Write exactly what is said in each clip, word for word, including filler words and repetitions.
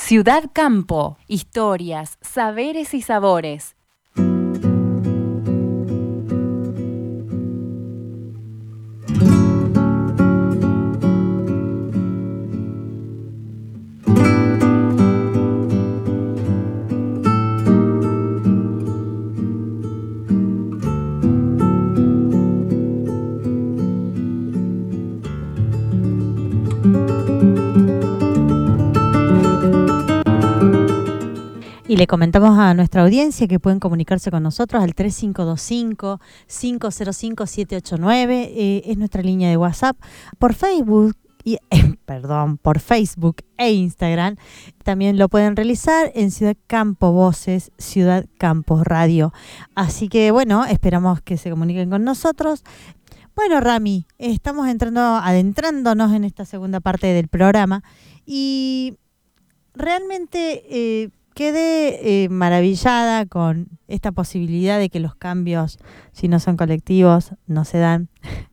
Ciudad Campo, historias, saberes y sabores. Y le comentamos a nuestra audiencia que pueden comunicarse con nosotros al tres cinco dos cinco, cinco cero cinco, siete ocho nueve, eh, es nuestra línea de WhatsApp, por Facebook, y, eh, perdón, por Facebook e Instagram. También lo pueden realizar en Ciudad Campo Voces, Ciudad Campo Radio. Así que bueno, esperamos que se comuniquen con nosotros. Bueno, Rami, estamos entrando, adentrándonos en esta segunda parte del programa y realmente eh, quedé eh, maravillada con esta posibilidad de que los cambios, si no son colectivos, no se dan.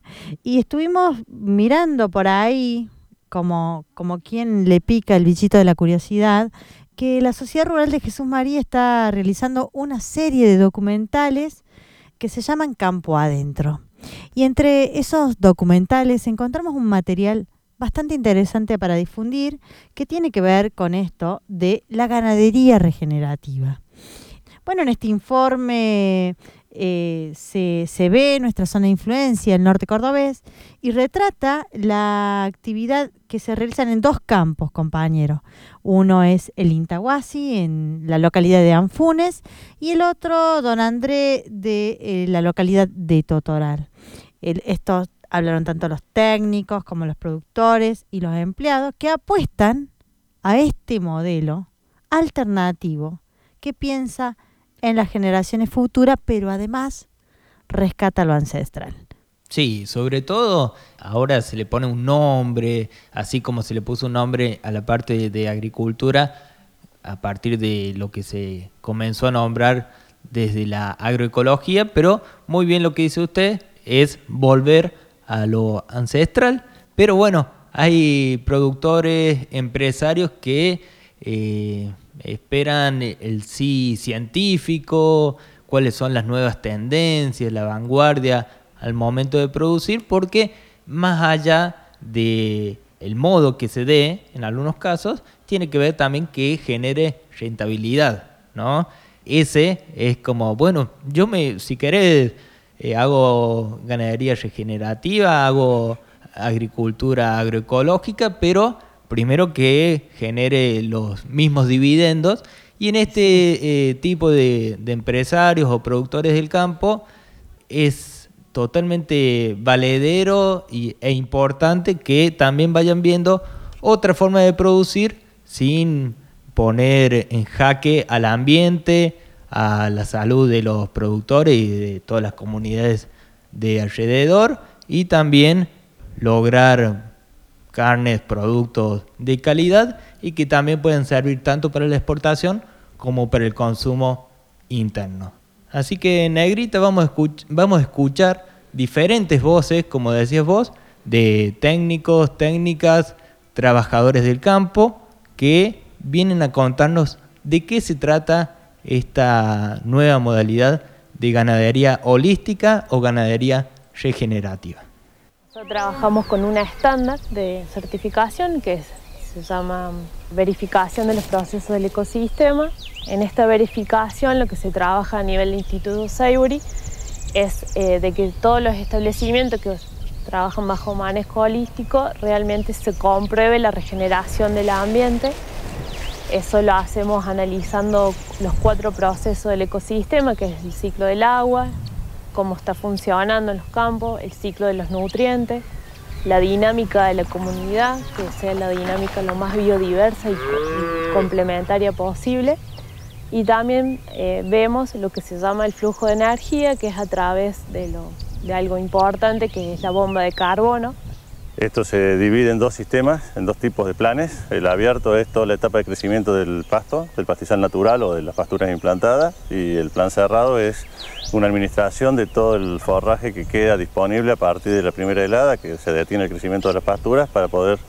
Y estuvimos mirando por ahí, como, como quien le pica el bichito de la curiosidad, que la Sociedad Rural de Jesús María está realizando una serie de documentales que se llaman Campo Adentro. Y entre esos documentales encontramos un material bastante interesante para difundir, que tiene que ver con esto de la ganadería regenerativa. Bueno, en este informe eh, se, se ve nuestra zona de influencia, el norte cordobés, y retrata la actividad que se realizan en dos campos, compañeros. Uno es el Intahuasi, en la localidad de Anfunes, y el otro, Don André, de eh, la localidad de Totoral. El, estos Hablaron tanto los técnicos como los productores y los empleados que apuestan a este modelo alternativo que piensa en las generaciones futuras, pero además rescata lo ancestral. Sí, sobre todo ahora se le pone un nombre, así como se le puso un nombre a la parte de, de agricultura, a partir de lo que se comenzó a nombrar desde la agroecología, pero muy bien lo que dice usted es volver a lo ancestral, pero bueno, hay productores, empresarios que eh, esperan el sí científico, cuáles son las nuevas tendencias, la vanguardia al momento de producir, porque más allá de el modo que se dé, en algunos casos, tiene que ver también que genere rentabilidad, ¿no? Ese es como, bueno, yo me, si querés, Eh, hago ganadería regenerativa, hago agricultura agroecológica, pero primero que genere los mismos dividendos. Y en este eh, tipo de, de empresarios o productores del campo es totalmente valedero y, e importante que también vayan viendo otra forma de producir sin poner en jaque al ambiente, a la salud de los productores y de todas las comunidades de alrededor, y también lograr carnes, productos de calidad y que también pueden servir tanto para la exportación como para el consumo interno. Así que, Negrita, vamos a, escuch- vamos a escuchar diferentes voces, como decías vos, de técnicos, técnicas, trabajadores del campo, que vienen a contarnos de qué se trata esta nueva modalidad de ganadería holística o ganadería regenerativa. Nosotros trabajamos con una estándar de certificación que es, se llama verificación de los procesos del ecosistema. En esta verificación lo que se trabaja a nivel del Instituto Seibury es eh, de que todos los establecimientos que trabajan bajo manejo holístico realmente se compruebe la regeneración del ambiente. Eso lo hacemos analizando los cuatro procesos del ecosistema, que es el ciclo del agua, cómo está funcionando en los campos, el ciclo de los nutrientes, la dinámica de la comunidad, que sea la dinámica lo más biodiversa y complementaria posible. Y también eh, vemos lo que se llama el flujo de energía, que es a través de, lo, de algo importante, que es la bomba de carbono. Esto se divide en dos sistemas, en dos tipos de planes. El abierto es toda la etapa de crecimiento del pasto, del pastizal natural o de las pasturas implantadas, y el plan cerrado es una administración de todo el forraje que queda disponible a partir de la primera helada, que se detiene el crecimiento de las pasturas para poder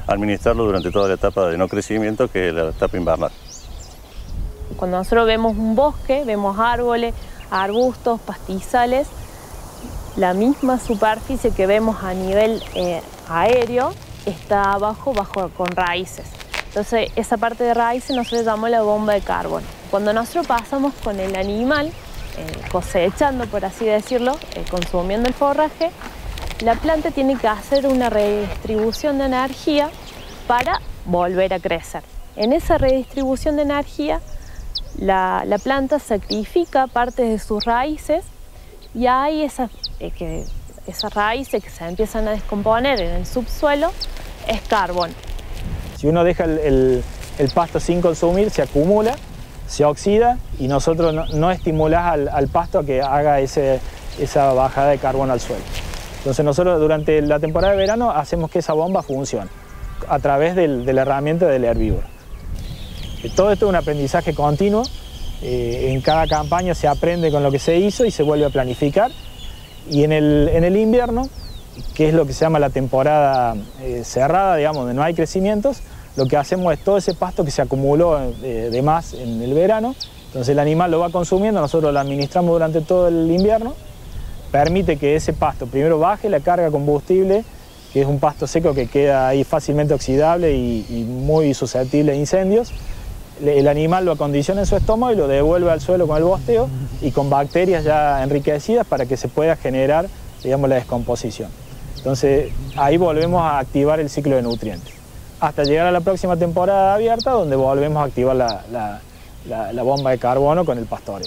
administrarlo durante toda la etapa de no crecimiento, que es la etapa invernal. Cuando nosotros vemos un bosque, vemos árboles, arbustos, pastizales, la misma superficie que vemos a nivel eh, aéreo está abajo, bajo con raíces. Entonces esa parte de raíces nosotros llamamos la bomba de carbono. Cuando nosotros pasamos con el animal, eh, cosechando por así decirlo, eh, consumiendo el forraje, la planta tiene que hacer una redistribución de energía para volver a crecer. En esa redistribución de energía, la, la planta sacrifica partes de sus raíces y hay esas, eh, que, esas raíces que se empiezan a descomponer en el subsuelo, es carbono. Si uno deja el, el, el pasto sin consumir, se acumula, se oxida y nosotros no, no estimulamos al, al pasto a que haga ese, esa bajada de carbono al suelo. Entonces nosotros durante la temporada de verano hacemos que esa bomba funcione a través del, de la herramienta del herbívoro. Todo esto es un aprendizaje continuo, eh, en cada campaña se aprende con lo que se hizo y se vuelve a planificar. Y en el, en el invierno, que es lo que se llama la temporada eh, cerrada, digamos, donde no hay crecimientos, lo que hacemos es todo ese pasto que se acumuló eh, de más en el verano, entonces el animal lo va consumiendo, nosotros lo administramos durante todo el invierno, permite que ese pasto primero baje la carga de combustible, que es un pasto seco que queda ahí fácilmente oxidable y, y muy susceptible a incendios. El animal lo acondiciona en su estómago y lo devuelve al suelo con el bosteo y con bacterias ya enriquecidas para que se pueda generar, digamos, la descomposición. Entonces ahí volvemos a activar el ciclo de nutrientes, hasta llegar a la próxima temporada abierta, donde volvemos a activar la, la, la, la bomba de carbono con el pastoreo.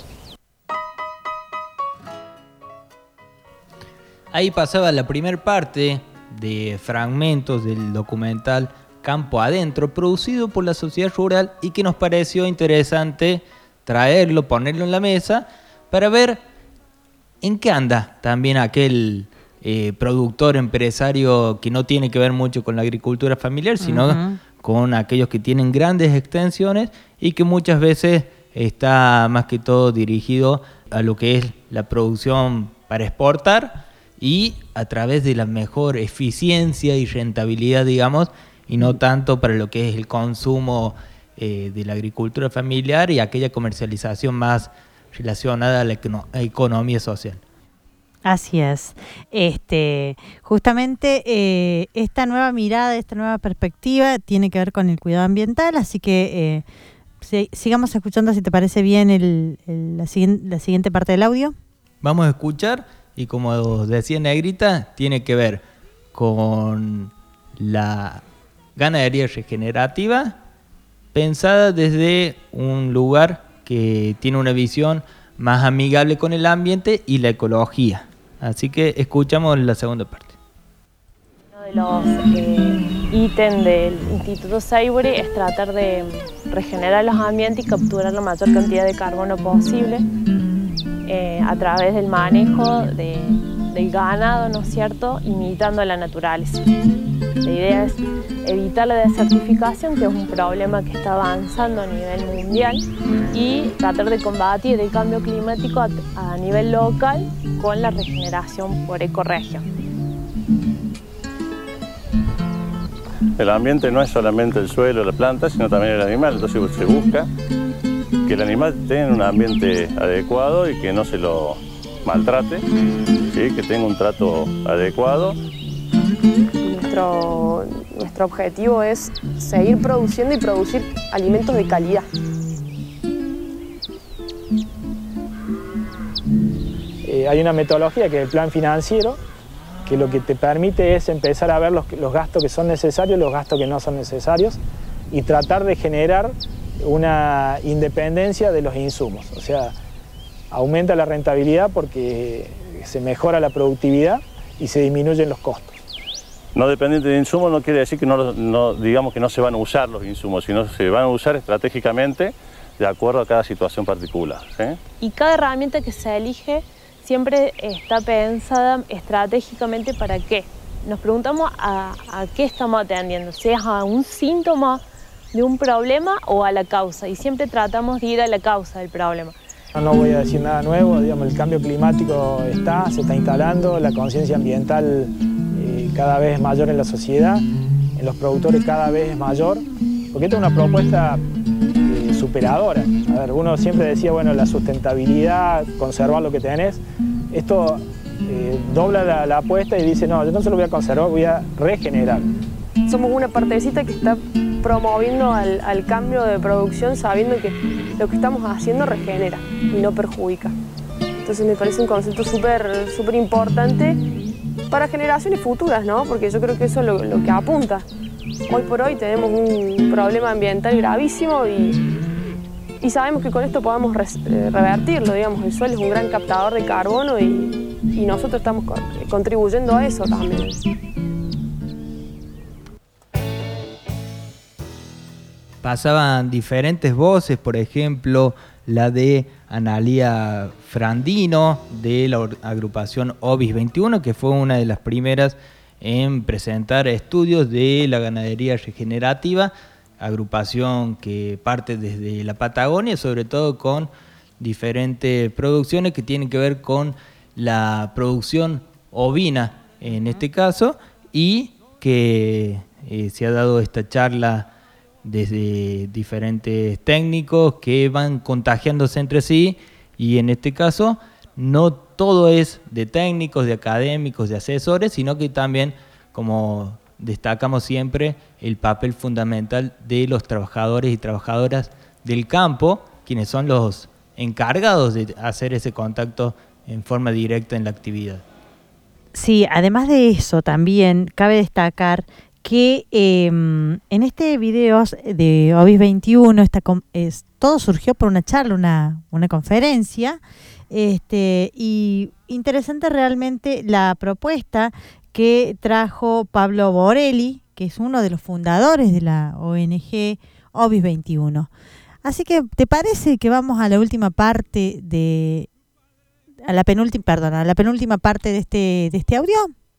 Ahí pasaba la primera parte de fragmentos del documental Campo Adentro, producido por la Sociedad Rural, y que nos pareció interesante traerlo, ponerlo en la mesa, para ver en qué anda también aquel eh, productor, empresario que no tiene que ver mucho con la agricultura familiar, sino uh-huh. con aquellos que tienen grandes extensiones y que muchas veces está más que todo dirigido a lo que es la producción para exportar y a través de la mejor eficiencia y rentabilidad, digamos, y no tanto para lo que es el consumo eh, de la agricultura familiar y aquella comercialización más relacionada a la econo- a economía social. Así es. Este, justamente eh, esta nueva mirada, esta nueva perspectiva tiene que ver con el cuidado ambiental, así que eh, si, sigamos escuchando, si te parece bien, el, el, la, siguiente, la siguiente parte del audio. Vamos a escuchar, y como decía Negrita, tiene que ver con la ganadería regenerativa, pensada desde un lugar que tiene una visión más amigable con el ambiente y la ecología. Así que escuchamos la segunda parte. Uno de los eh, ítems del Instituto Seibury es tratar de regenerar los ambientes y capturar la mayor cantidad de carbono posible eh, a través del manejo de, del ganado, ¿no es cierto?, imitando a la naturaleza. La idea es evitar la desertificación, que es un problema que está avanzando a nivel mundial, y tratar de combatir el cambio climático a, a nivel local con la regeneración por ecorregión. El ambiente no es solamente el suelo, la planta, sino también el animal, entonces se busca que el animal tenga un ambiente adecuado y que no se lo maltrate, ¿sí? Que tenga un trato adecuado. Nuestro, nuestro objetivo es seguir produciendo y producir alimentos de calidad. Eh, hay una metodología que es el plan financiero, que lo que te permite es empezar a ver los, los gastos que son necesarios, los gastos que no son necesarios, y tratar de generar una independencia de los insumos. O sea, aumenta la rentabilidad porque se mejora la productividad y se disminuyen los costos. No dependiente de insumos no quiere decir que no, no, digamos que no se van a usar los insumos, sino se van a usar estratégicamente de acuerdo a cada situación particular, ¿sí? Y cada herramienta que se elige siempre está pensada estratégicamente para qué. Nos preguntamos a, a qué estamos atendiendo, si es a un síntoma de un problema o a la causa, y siempre tratamos de ir a la causa del problema. No voy a decir nada nuevo, digamos, el cambio climático está, se está instalando, la conciencia ambiental eh, cada vez es mayor en la sociedad, en los productores cada vez es mayor, porque esta es una propuesta eh, superadora. A ver, uno siempre decía, bueno, la sustentabilidad, conservar lo que tenés. Esto eh, dobla la, la apuesta y dice, no, yo no solo voy a conservar, voy a regenerar. Somos una partecita que está promoviendo al, al cambio de producción, sabiendo que lo que estamos haciendo regenera y no perjudica. Entonces me parece un concepto súper súper importante para generaciones futuras, ¿no? Porque yo creo que eso es lo, lo que apunta. Hoy por hoy tenemos un problema ambiental gravísimo y, y sabemos que con esto podemos re, revertirlo, digamos. El suelo es un gran captador de carbono y, y nosotros estamos contribuyendo a eso también. Pasaban diferentes voces, por ejemplo, la de Analía Frandino, de la agrupación Ovis veintiuno, que fue una de las primeras en presentar estudios de la ganadería regenerativa, agrupación que parte desde la Patagonia, sobre todo con diferentes producciones que tienen que ver con la producción ovina, en este caso, y que eh, se ha dado esta charla desde diferentes técnicos que van contagiándose entre sí, y en este caso no todo es de técnicos, de académicos, de asesores, sino que también, como destacamos siempre, el papel fundamental de los trabajadores y trabajadoras del campo, quienes son los encargados de hacer ese contacto en forma directa en la actividad. Sí, además de eso, también cabe destacar que eh, en este video de Ovis veintiuno esta, es, todo surgió por una charla, una, una conferencia, este, y interesante realmente la propuesta que trajo Pablo Borelli, que es uno de los fundadores de la O N G Ovis veintiuno. Así que, ¿te parece que vamos a la última parte de, a la penúltima, perdón, a la penúltima parte de este, de este audio?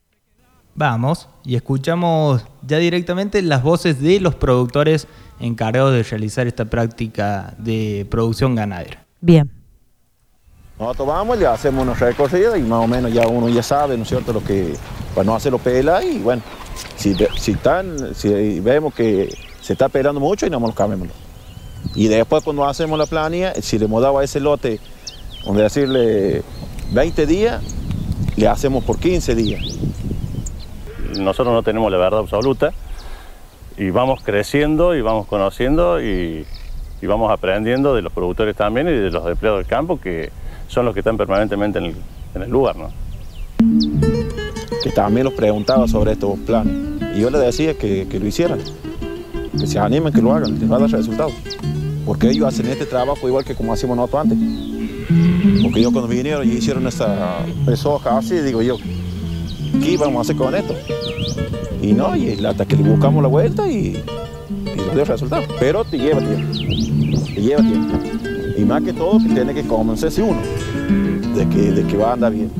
Vamos y escuchamos ya directamente las voces de los productores encargados de realizar esta práctica de producción ganadera. Bien. Nosotros vamos, le hacemos unos recorridos y más o menos ya uno ya sabe, ¿no es cierto?, lo que para no hacerlo pela, y bueno, si, si, están, si vemos que se está pelando mucho y no nos cambiamos. Y después cuando hacemos la planilla, si le hemos dado a ese lote, donde decirle veinte días, le hacemos por quince días. Nosotros no tenemos la verdad absoluta y vamos creciendo y vamos conociendo y, y vamos aprendiendo de los productores también y de los empleados del campo, que son los que están permanentemente en el, en el lugar, ¿no? Que también los preguntaba sobre estos planes y yo les decía que, que lo hicieran, que se animen, que lo hagan, les va a dar resultados, porque ellos hacen este trabajo igual que como hacíamos nosotros antes. Porque yo cuando vinieron y hicieron esa soja así, digo yo, ¿qué vamos a hacer con esto? Y no, y hasta que le buscamos la vuelta y, y nos dio resultado. Pero te lleva tiempo, te lleva tiempo. Y más que todo que tiene que convencerse uno de que, de que va a andar bien.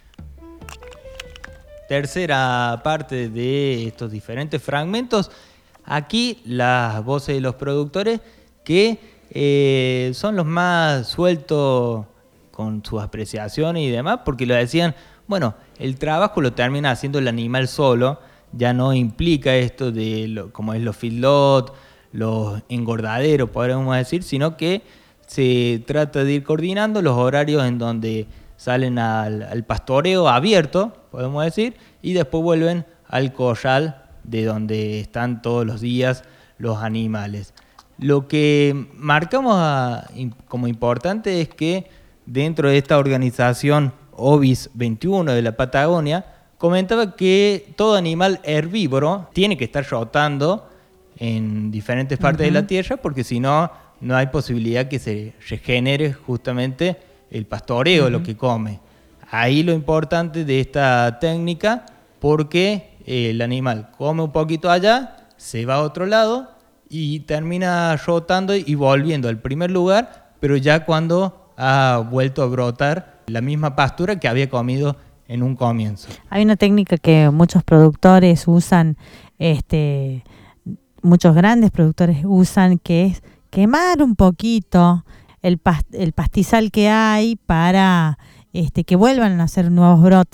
Tercera parte de estos diferentes fragmentos. Aquí las voces de los productores que eh, son los más sueltos con sus apreciaciones y demás, porque lo decían, bueno, el trabajo lo termina haciendo el animal solo, ya no implica esto de lo, como es los feedlot, los engordaderos, podríamos decir, sino que se trata de ir coordinando los horarios en donde salen al, al pastoreo abierto, podemos decir, y después vuelven al corral de donde están todos los días los animales. Lo que marcamos a, como importante es que dentro de esta organización Ovis veintiuno de la Patagonia, comentaba que todo animal herbívoro tiene que estar rotando en diferentes partes uh-huh. de la tierra, porque si no, no hay posibilidad que se regenere justamente el pastoreo, uh-huh. lo que come. Ahí lo importante de esta técnica, porque el animal come un poquito allá, se va a otro lado y termina rotando y volviendo al primer lugar, pero ya cuando ha vuelto a brotar la misma pastura que había comido en un comienzo. Hay una técnica que muchos productores usan, este, muchos grandes productores usan, que es quemar un poquito el, past- el pastizal que hay para este, que vuelvan a hacer nuevos brotes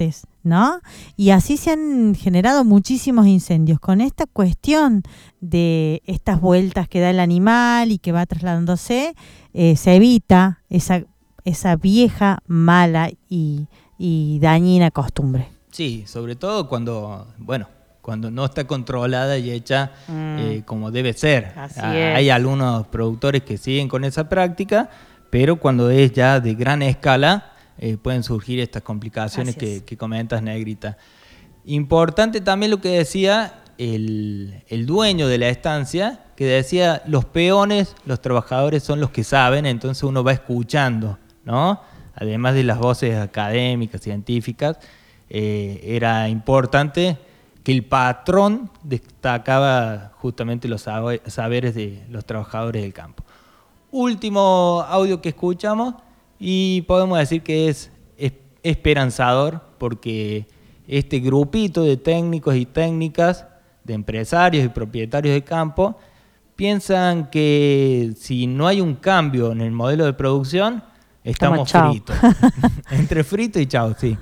¿no? Y así se han generado muchísimos incendios. Con esta cuestión de estas vueltas que da el animal y que va trasladándose, eh, se evita esa, esa vieja, mala y, y dañina costumbre. Sí, sobre todo cuando, bueno, cuando no está controlada y hecha mm. eh, como debe ser. Así ah, es. Hay algunos productores que siguen con esa práctica, pero cuando es ya de gran escala, eh, pueden surgir estas complicaciones que, que comentas, Negrita. Importante también lo que decía el, el dueño de la estancia, que decía, los peones, los trabajadores son los que saben, entonces uno va escuchando, ¿no? Además de las voces académicas, científicas, eh, era importante que el patrón destacaba justamente los saberes de los trabajadores del campo. Último audio que escuchamos y podemos decir que es esperanzador porque este grupito de técnicos y técnicas, de empresarios y propietarios de campo, piensan que si no hay un cambio en el modelo de producción, estamos fritos. Entre frito y chao, sí.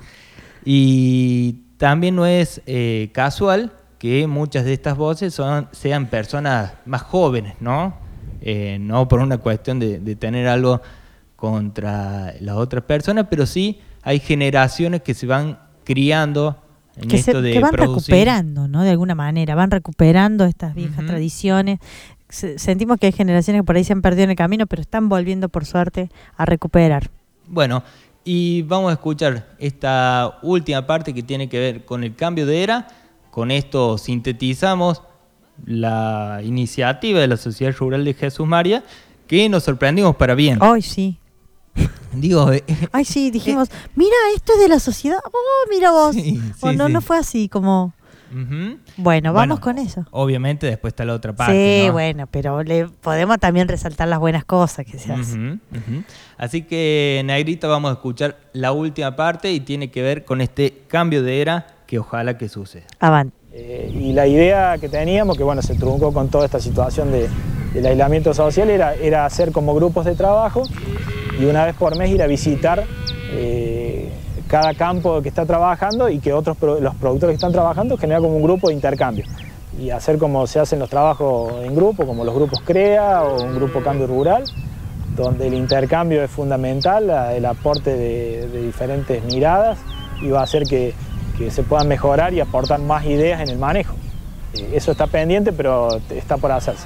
Y también no es eh, casual que muchas de estas voces son, sean personas más jóvenes, ¿no? Eh, no por una cuestión de, de tener algo contra las otras personas, pero sí hay generaciones que se van criando en que esto se, de que van producir. recuperando, ¿no? De alguna manera, van recuperando estas viejas uh-huh. tradiciones. Se, sentimos que hay generaciones que por ahí se han perdido en el camino, pero están volviendo, por suerte, a recuperar. Bueno, y vamos a escuchar esta última parte que tiene que ver con el cambio de era. Con esto sintetizamos la iniciativa de la Sociedad Rural de Jesús María, que nos sorprendimos para bien. Ay, sí. Digo, eh, Ay, sí, dijimos, eh, mira, esto es de la sociedad. Oh, mira vos. Sí, sí, o no, sí. no fue así como... Uh-huh. Bueno, vamos bueno, con eso. Obviamente después está la otra parte. Sí, ¿no? bueno, pero le podemos también resaltar las buenas cosas que se hacen. Uh-huh, uh-huh. Así que, Negrita, vamos a escuchar la última parte y tiene que ver con este cambio de era que ojalá que suceda. Avante. Eh, y la idea que teníamos, que bueno, se truncó con toda esta situación de, del aislamiento social, era, era hacer como grupos de trabajo y una vez por mes ir a visitar eh, cada campo que está trabajando y que otros los productores que están trabajando generar como un grupo de intercambio y hacer como se hacen los trabajos en grupo, como los grupos CREA o un grupo Cambio Rural, donde el intercambio es fundamental, el aporte de, de diferentes miradas y va a hacer que, que se puedan mejorar y aportar más ideas en el manejo. Eso está pendiente, pero está por hacerse.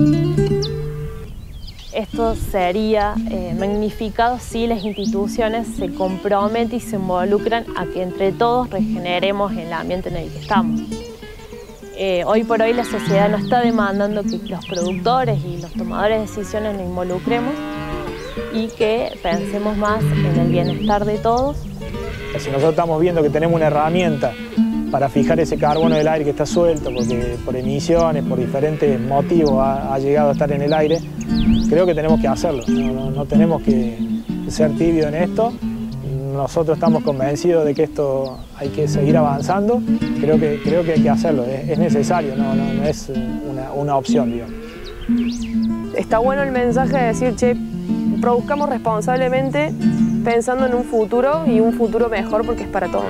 Esto sería eh, magnificado si las instituciones se comprometen y se involucran a que entre todos regeneremos el ambiente en el que estamos. Eh, hoy por hoy la sociedad no está demandando que los productores y los tomadores de decisiones nos involucremos y que pensemos más en el bienestar de todos. Si nosotros estamos viendo que tenemos una herramienta para fijar ese carbono del aire que está suelto, porque por emisiones, por diferentes motivos ha, ha llegado a estar en el aire, creo que tenemos que hacerlo, no, no, no tenemos que ser tibios en esto. Nosotros estamos convencidos de que esto hay que seguir avanzando, creo que, creo que hay que hacerlo, es, es necesario, no, no, no es una, una opción, digamos. Está bueno el mensaje de decir, che, produzcamos responsablemente pensando en un futuro y un futuro mejor porque es para todos.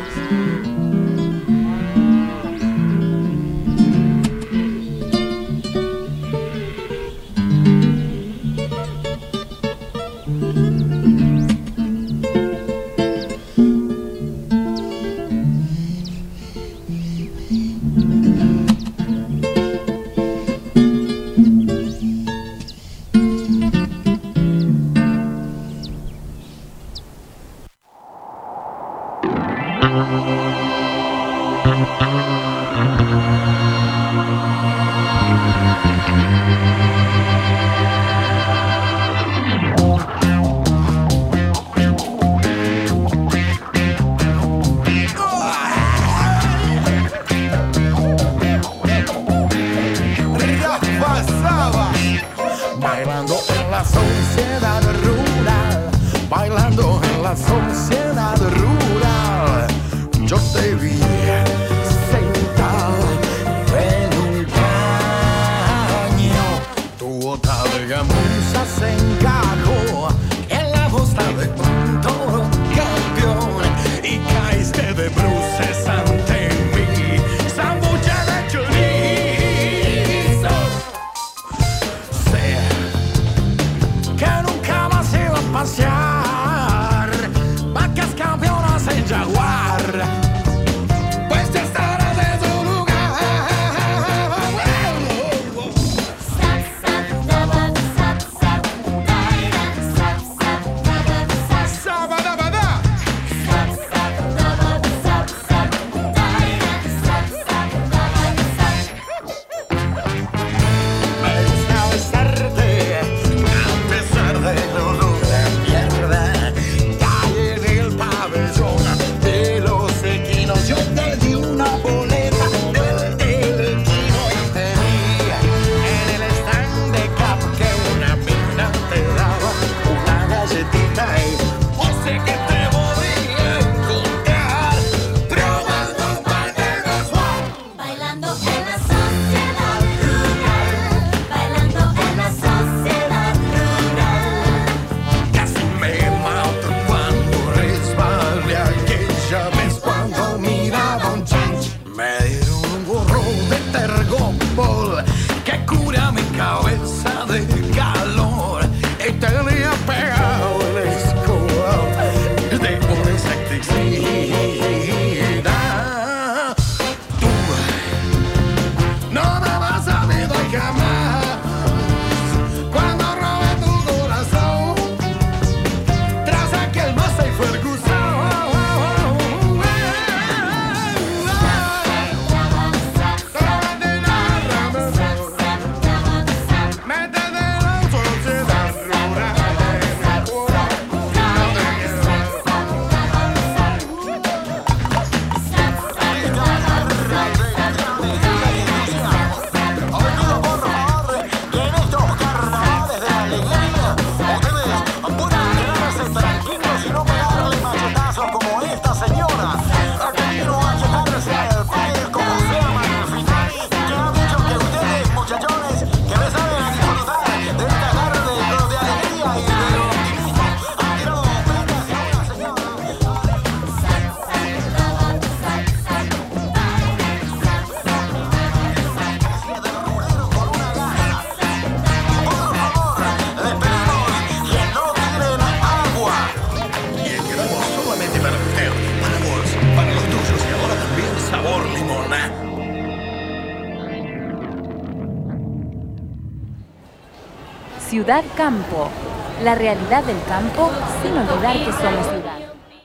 Bailando en la sociedad rural, bailando en la sociedad rural, yo te vi sentado en un caño, tu bota de gamuza se encajó en la bosta de un toro campeón y caíste de bruces Ciudad Campo. La realidad del campo sin olvidar que somos ciudad.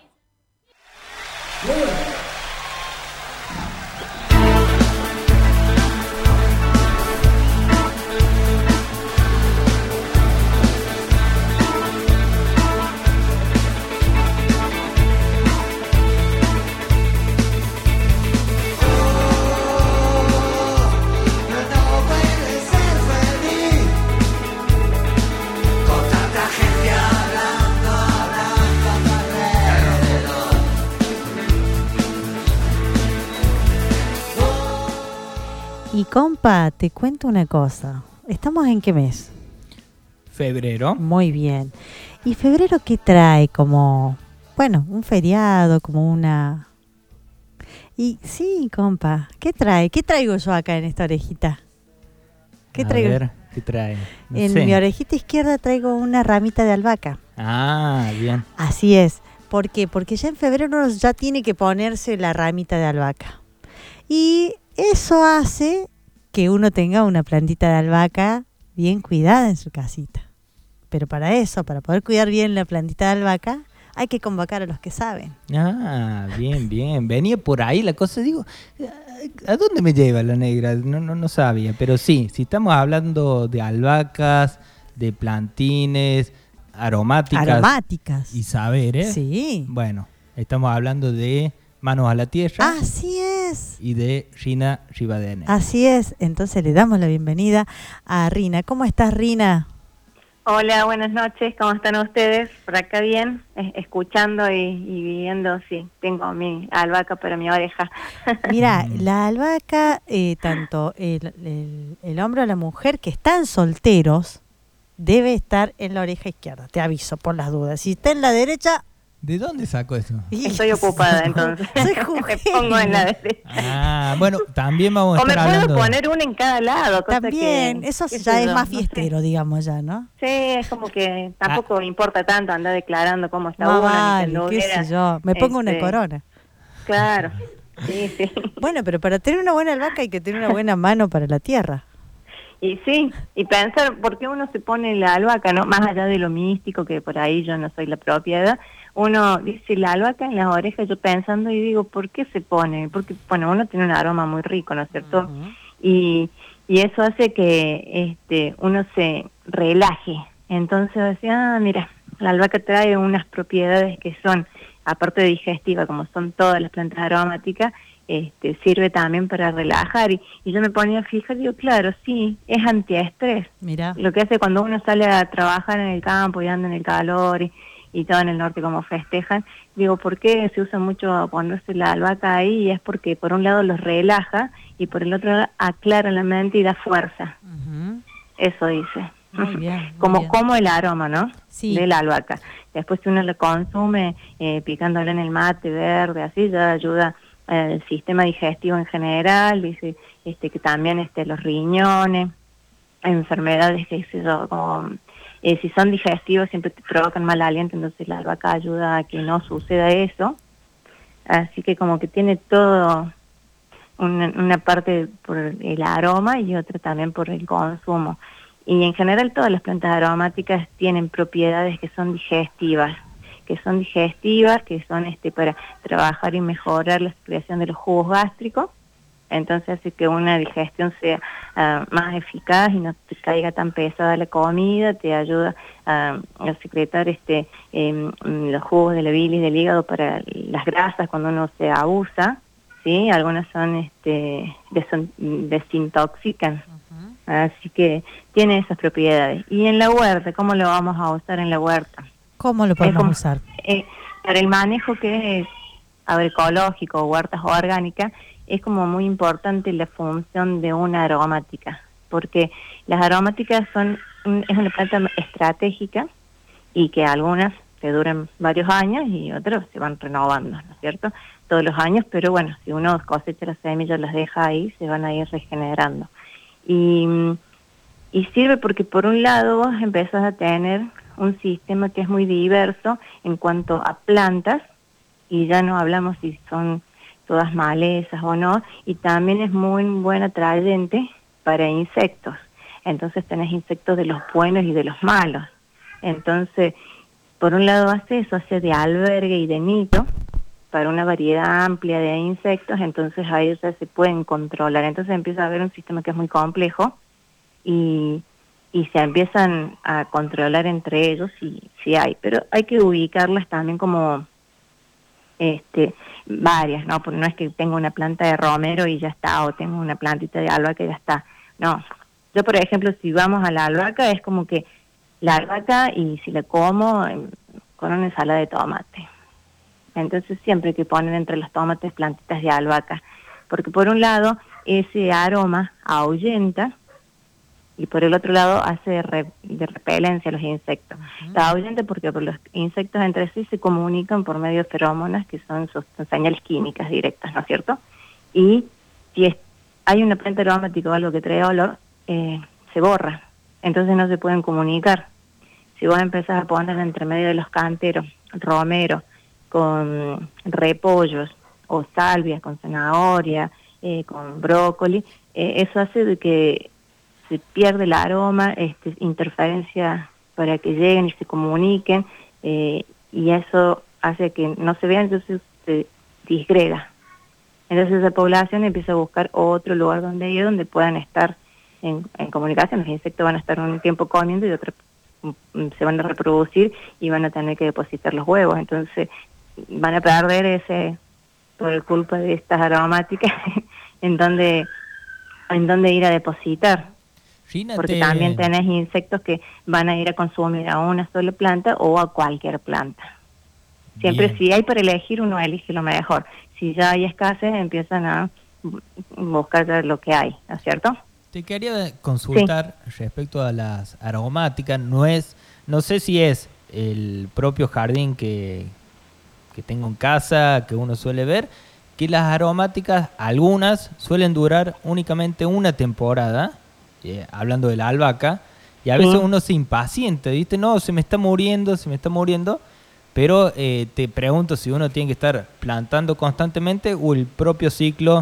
Y compa, te cuento una cosa. ¿Estamos en qué mes? Febrero. Muy bien. ¿Y febrero qué trae? Como, bueno, un feriado, como una... Y sí, compa, ¿qué trae? ¿Qué traigo yo acá en esta orejita? ¿Qué A traigo? ver, ¿qué trae? No En sé. mi orejita izquierda traigo una ramita de albahaca. Ah, bien. Así es. ¿Por qué? Porque ya en febrero uno ya tiene que ponerse la ramita de albahaca. Y eso hace que uno tenga una plantita de albahaca bien cuidada en su casita. Pero para eso, para poder cuidar bien la plantita de albahaca, hay que convocar a los que saben. Ah, bien, bien. Venía por ahí la cosa. Digo, ¿a dónde me lleva la negra? No, no, no sabía. Pero sí, si estamos hablando de albahacas, de plantines, aromáticas. Aromáticas. Y saberes. Sí. Bueno, estamos hablando de Manos a la Tierra. Así es. Y de Rina Rivadeneira. Así es. Entonces le damos la bienvenida a Rina. ¿Cómo estás, Rina? Hola, buenas noches, ¿cómo están ustedes? Por acá bien, eh, escuchando y, y viendo, sí, tengo mi albahaca para mi oreja. Mira, la albahaca, eh, tanto el, el, el hombre o la mujer que están solteros, debe estar en la oreja izquierda, te aviso por las dudas. Si está en la derecha... ¿De dónde sacó eso? Estoy ocupada, entonces. Soy me pongo en la derecha. Ah, bueno, también vamos a O me estar puedo hablando... poner una en cada lado. Cosa También, que, eso qué ya sé es yo, más no fiestero, sé. digamos ya, ¿no? Sí, es como que tampoco importa tanto andar declarando cómo está Más uno. vale, ni que qué anduviera, sé yo, me pongo una este, corona. Claro, sí, sí. Bueno, pero para tener una buena albahaca hay que tener una buena mano para la tierra. Y sí, y pensar por qué uno se pone la albahaca, ¿no? Más allá de lo místico, que por ahí yo no soy la propiedad, uno dice la albahaca en las orejas, yo pensando y digo, ¿por qué se pone? Porque, bueno, uno tiene un aroma muy rico, ¿no es cierto? Uh-huh. Y, y eso hace que este uno se relaje. Entonces decía, ah, mira, la albahaca trae unas propiedades que son, aparte de digestiva, como son todas las plantas aromáticas, Este, sirve también para relajar y, y yo me ponía a fijar y digo, claro, sí, es antiestrés. Mira. Lo que hace cuando uno sale a trabajar en el campo y anda en el calor y, y todo en el norte como festejan, digo, ¿por qué se usa mucho ponerse la albahaca ahí? Y es porque por un lado los relaja y por el otro lado aclara la mente y da fuerza. Uh-huh. Eso dice. Muy bien, muy como, bien. como el aroma, ¿no? Sí. De la albahaca. Después si uno lo consume eh, picándola en el mate verde, así ya ayuda el sistema digestivo en general, dice este que también este los riñones, enfermedades que sé yo, como eh, si son digestivos siempre te provocan mal aliento, entonces la albahaca ayuda a que no suceda eso. Así que como que tiene todo una, una parte por el aroma y otra también por el consumo. Y en general todas las plantas aromáticas tienen propiedades que son digestivas. que son digestivas, que son este para trabajar y mejorar la secreción de los jugos gástricos, entonces hace que una digestión sea uh, más eficaz y no te caiga tan pesada la comida, te ayuda uh, a secretar este eh, los jugos de la bilis del hígado para las grasas cuando uno se abusa, ¿sí? Algunas son este deson, desintoxican, uh-huh. Así que tiene esas propiedades. Y en la huerta, ¿cómo lo vamos a usar en la huerta? ¿Cómo lo podemos como, usar? Eh, para el manejo que es agroecológico, huertas orgánicas, es como muy importante la función de una aromática, porque las aromáticas son es una planta estratégica y que algunas te duran varios años y otras se van renovando, ¿no es cierto? Todos los años, pero bueno, si uno cosecha las semillas, las deja ahí, se van a ir regenerando. Y, y sirve porque por un lado vos empezás a tener un sistema que es muy diverso en cuanto a plantas, y ya no hablamos si son todas malezas o no, y también es muy buen atrayente para insectos. Entonces tenés insectos de los buenos y de los malos. Entonces, por un lado hace eso, hace de albergue y de nido para una variedad amplia de insectos, entonces ahí ya se pueden controlar. Entonces empieza a haber un sistema que es muy complejo y, y se empiezan a controlar entre ellos si, si hay. Pero hay que ubicarlas también como este varias, ¿no? Porque no es que tengo una planta de romero y ya está, o tengo una plantita de albahaca y ya está. No, yo por ejemplo, si vamos a la albahaca, es como que la albahaca y si la como con una ensalada de tomate. Entonces siempre hay que poner entre los tomates plantitas de albahaca, porque por un lado ese aroma ahuyenta y por el otro lado hace de, re, de repelencia a los insectos. Uh-huh. La ahuyenta porque por los insectos entre sí se comunican por medio de feromonas que son, sus, son señales químicas directas, ¿no es cierto? Y si es, hay una planta aromática o algo que trae olor, eh, se borra, entonces no se pueden comunicar. Si vos empezás a poner entre medio de los canteros romero con repollos o salvias con zanahoria, eh, con brócoli, eh, eso hace de que se pierde el aroma, este, interferencia para que lleguen y se comuniquen, eh, y eso hace que no se vean, entonces se disgrega. Entonces la población empieza a buscar otro lugar donde ir, donde puedan estar en, en comunicación. Los insectos van a estar un tiempo comiendo y otro se van a reproducir y van a tener que depositar los huevos, entonces van a perder ese, por culpa de estas aromáticas, en donde en donde ir a depositar. Rina, porque te... también tenés insectos que van a ir a consumir a una sola planta o a cualquier planta. Siempre Bien. Si hay para elegir, uno elige lo mejor. Si ya hay escasez, empiezan a buscar lo que hay, ¿no es cierto? Te quería consultar sí. respecto a las aromáticas. No es, no sé si es el propio jardín que, que tengo en casa, que uno suele ver, que las aromáticas, algunas, suelen durar únicamente una temporada, eh, hablando de la albahaca, y a veces sí. uno se impacienta, ¿viste? No, se me está muriendo, se me está muriendo, pero eh, te pregunto si uno tiene que estar plantando constantemente o el propio ciclo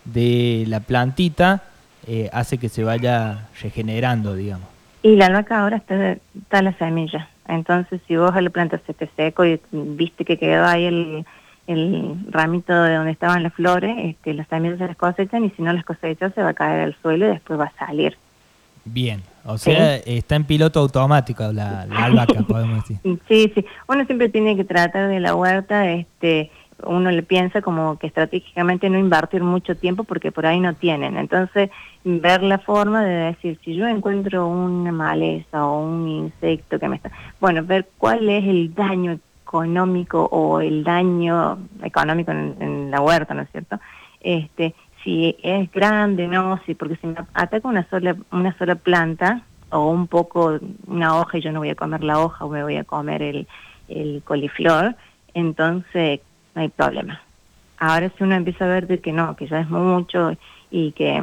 de la plantita Eh, hace que se vaya regenerando, digamos. Y la albahaca ahora está, está la semilla, entonces si vos le plantas este seco y viste que quedó ahí el, el ramito de donde estaban las flores, este, las semillas se las cosechan y si no las cosechas se va a caer al suelo y después va a salir. Bien, o sea, ¿sí? Está en piloto automático la, la albahaca, podemos decir. Sí, sí, uno siempre tiene que tratar de la huerta, este... uno le piensa como que estratégicamente no invertir mucho tiempo porque por ahí no tienen. Entonces, ver la forma de decir, si yo encuentro una maleza o un insecto que me está... Bueno, ver cuál es el daño económico o el daño económico en, en la huerta, ¿no es cierto? Este, si es grande, no, sí, porque si me ataca una sola, una sola planta o un poco, una hoja y yo no voy a comer la hoja o me voy a comer el, el coliflor, entonces no hay problema. Ahora si uno empieza a ver de que no, que ya es mucho y que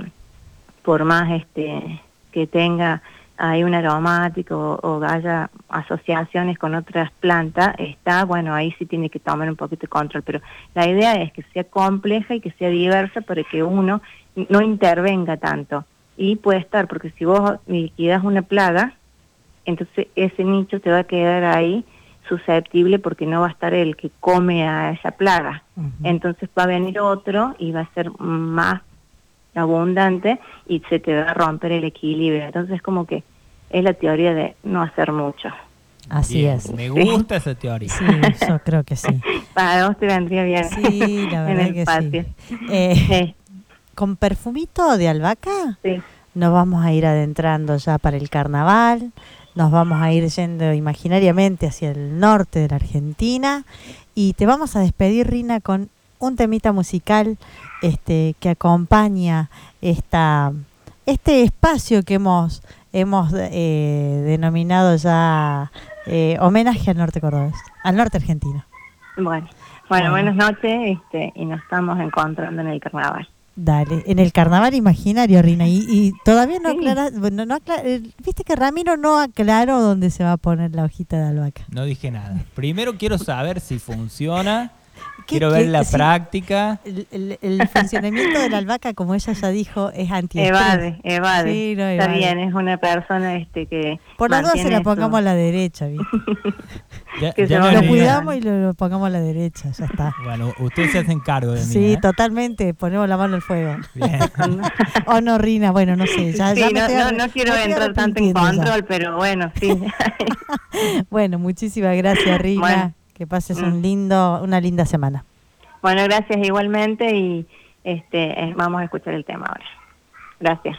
por más este que tenga hay un aromático o, o haya asociaciones con otras plantas, está, bueno, ahí sí tiene que tomar un poquito de control, pero la idea es que sea compleja y que sea diversa para que uno no intervenga tanto. Y puede estar, porque si vos liquidas una plaga, entonces ese nicho te va a quedar ahí susceptible porque no va a estar el que come a esa plaga. Uh-huh. Entonces va a venir otro y va a ser más abundante y se te va a romper el equilibrio. Entonces como que es la teoría de no hacer mucho. Así bien, es. Me gusta esa teoría. Sí, yo creo que sí. Para vos te vendría bien. Sí, la verdad en el que patio. Sí. Eh, sí. ¿Con perfumito de albahaca? Sí. Nos vamos a ir adentrando ya para el carnaval. Nos vamos a ir yendo imaginariamente hacia el norte de la Argentina y te vamos a despedir, Rina, con un temita musical este, que acompaña esta, este espacio que hemos, hemos eh, denominado ya eh, homenaje al norte cordobés, al norte argentino. Bueno, bueno, bueno. Buenas noches este, y nos estamos encontrando en el carnaval. Dale, en el carnaval imaginario, Rina, y, y todavía no sí. aclara, bueno, no aclara, viste que Ramiro no aclaró dónde se va a poner la hojita de albahaca. No dije nada. Primero quiero saber si funciona quiero qué- ver la sí, práctica. El, el- el funcionamiento de la albahaca, como ella ya dijo, es antiestrés. Evade, evade. Sí, no, Está evade. bien, es una persona este que Por las dudas se la mantiene su- pongamos a la derecha, ¿viste? Ya- que ya se no vaya Lo es- cuidamos y lo, lo pongamos a la derecha, ya está. Bueno, ustedes se hacen cargo de mí. Sí, ¿eh? totalmente, ponemos la mano al fuego. Bien. O no, Rina, bueno, no sé, ya, Sí, ya me no, estoy no, arre- no quiero me estoy entrar tanto en arrepintiendo ya. control, pero bueno, sí. Bueno, muchísimas gracias, Rina. Bueno. Que pases Mm. un lindo, una linda semana. Bueno, gracias igualmente y este eh, vamos a escuchar el tema ahora. Gracias.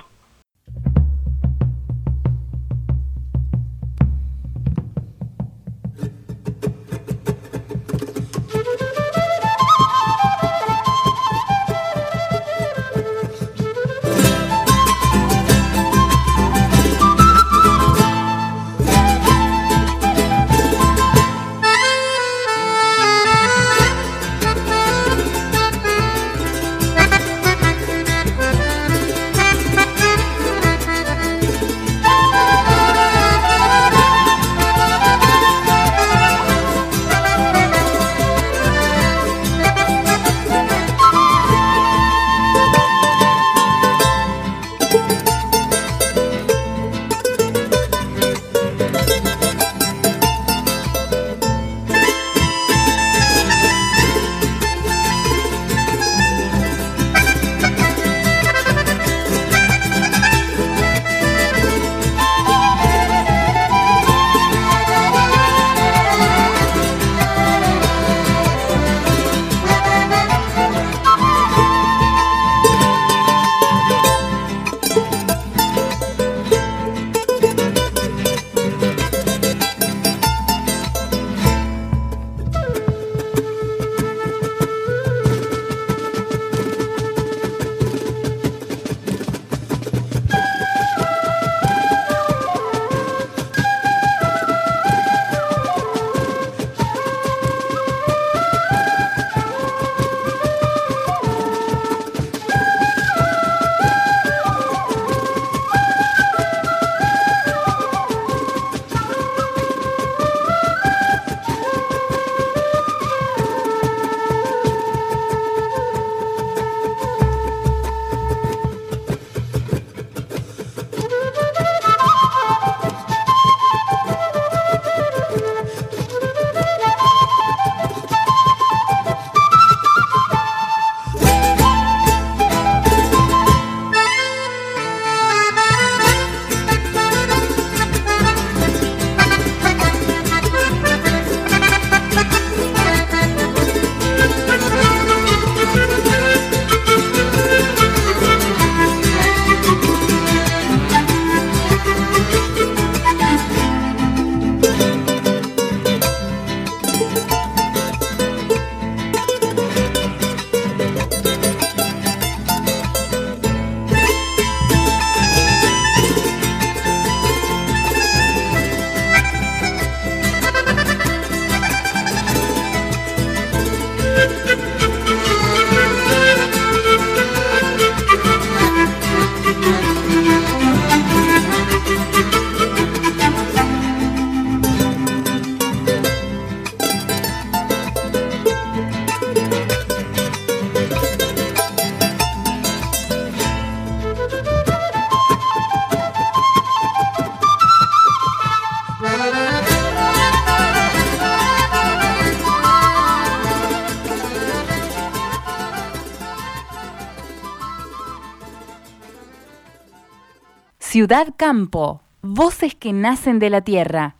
Ciudad Campo, voces que nacen de la tierra.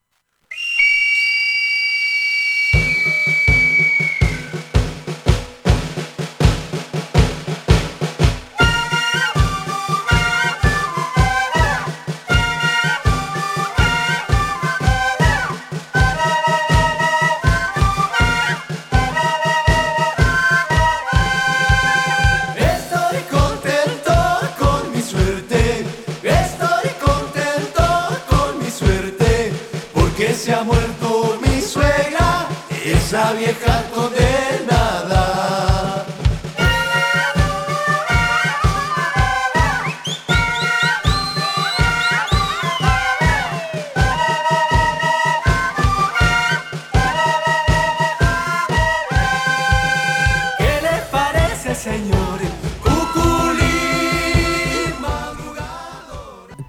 Estoy contento con mi suerte, estoy contento con mi suerte, porque se ha muerto mi suegra, esa vieja condenada.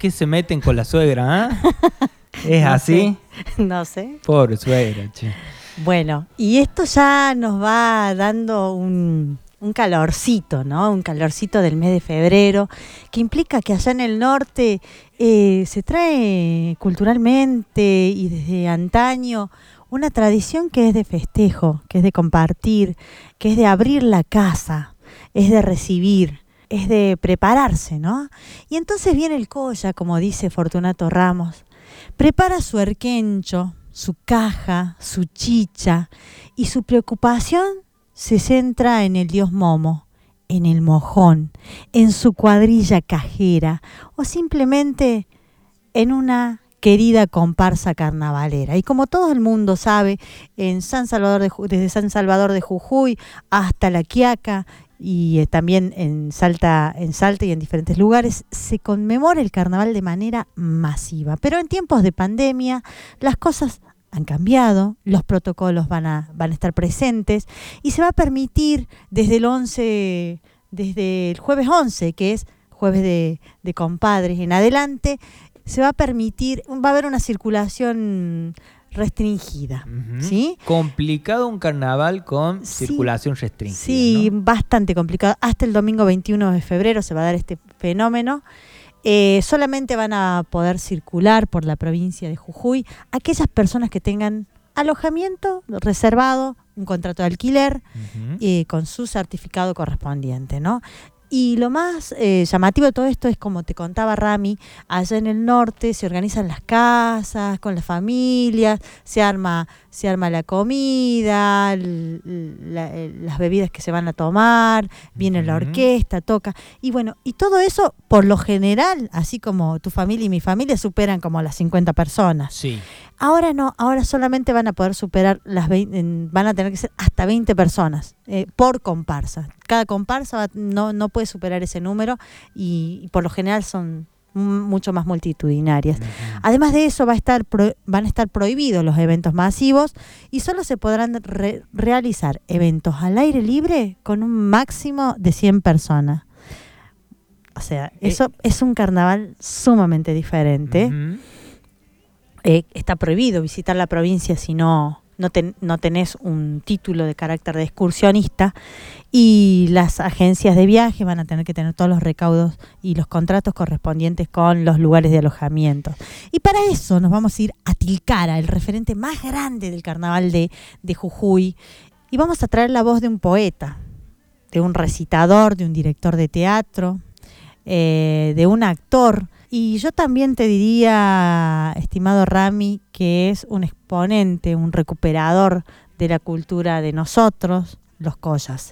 qué se meten con la suegra, ¿ah? ¿Es No así? sé, no sé. Pobre suegra, che. Bueno, y esto ya nos va dando un, un calorcito, ¿no? Un calorcito del mes de febrero, que implica que allá en el norte eh, se trae culturalmente y desde antaño una tradición que es de festejo, que es de compartir, que es de abrir la casa, es de recibir, es de prepararse, ¿no? Y entonces viene el colla, como dice Fortunato Ramos, prepara su erquencho, su caja, su chicha, y su preocupación se centra en el dios Momo, en el mojón, en su cuadrilla cajera o simplemente en una querida comparsa carnavalera. Y como todo el mundo sabe, en San Salvador de, desde San Salvador de Jujuy hasta La Quiaca y eh, también en Salta, en Salta y en diferentes lugares, se conmemora el carnaval de manera masiva. Pero en tiempos de pandemia las cosas han cambiado, los protocolos van a, van a estar presentes y se va a permitir desde el once, desde el jueves once, que es jueves de, de compadres en adelante, se va a permitir, va a haber una circulación restringida, Uh-huh. ¿sí? Complicado un carnaval con Sí, circulación restringida. Sí, ¿no? bastante complicado. Hasta el domingo veintiuno de febrero se va a dar este fenómeno. Eh, solamente van a poder circular por la provincia de Jujuy aquellas personas que tengan alojamiento reservado, un contrato de alquiler, Uh-huh. eh, con su certificado correspondiente, ¿no? Y lo más eh, llamativo de todo esto es, como te contaba Rami, allá en el norte se organizan las casas con las familias, se arma, se arma la comida, l- la- las bebidas que se van a tomar, viene la Ujú. orquesta, toca. Y bueno, y todo eso, por lo general, así como tu familia y mi familia, superan como las cincuenta personas. Sí. Ahora no, ahora solamente van a poder superar las veinte, en- van a tener que ser hasta veinte personas eh, por comparsa. Cada comparsa va- no, no puede superar ese número y, y por lo general son m- mucho más multitudinarias. Ujú. Además de eso va a estar pro- van a estar prohibidos los eventos masivos y solo se podrán re- realizar eventos al aire libre con un máximo de cien personas. O sea, Eh. eso es un carnaval sumamente diferente. Ujú. Eh, está prohibido visitar la provincia si no, no, ten- no tenés un título de carácter de excursionista, y las agencias de viaje van a tener que tener todos los recaudos y los contratos correspondientes con los lugares de alojamiento. Y para eso nos vamos a ir a Tilcara, el referente más grande del carnaval de, de Jujuy, y vamos a traer la voz de un poeta, de un recitador, de un director de teatro, eh, de un actor. Y yo también te diría, estimado Rami, que es un exponente, un recuperador de la cultura de nosotros, los collas.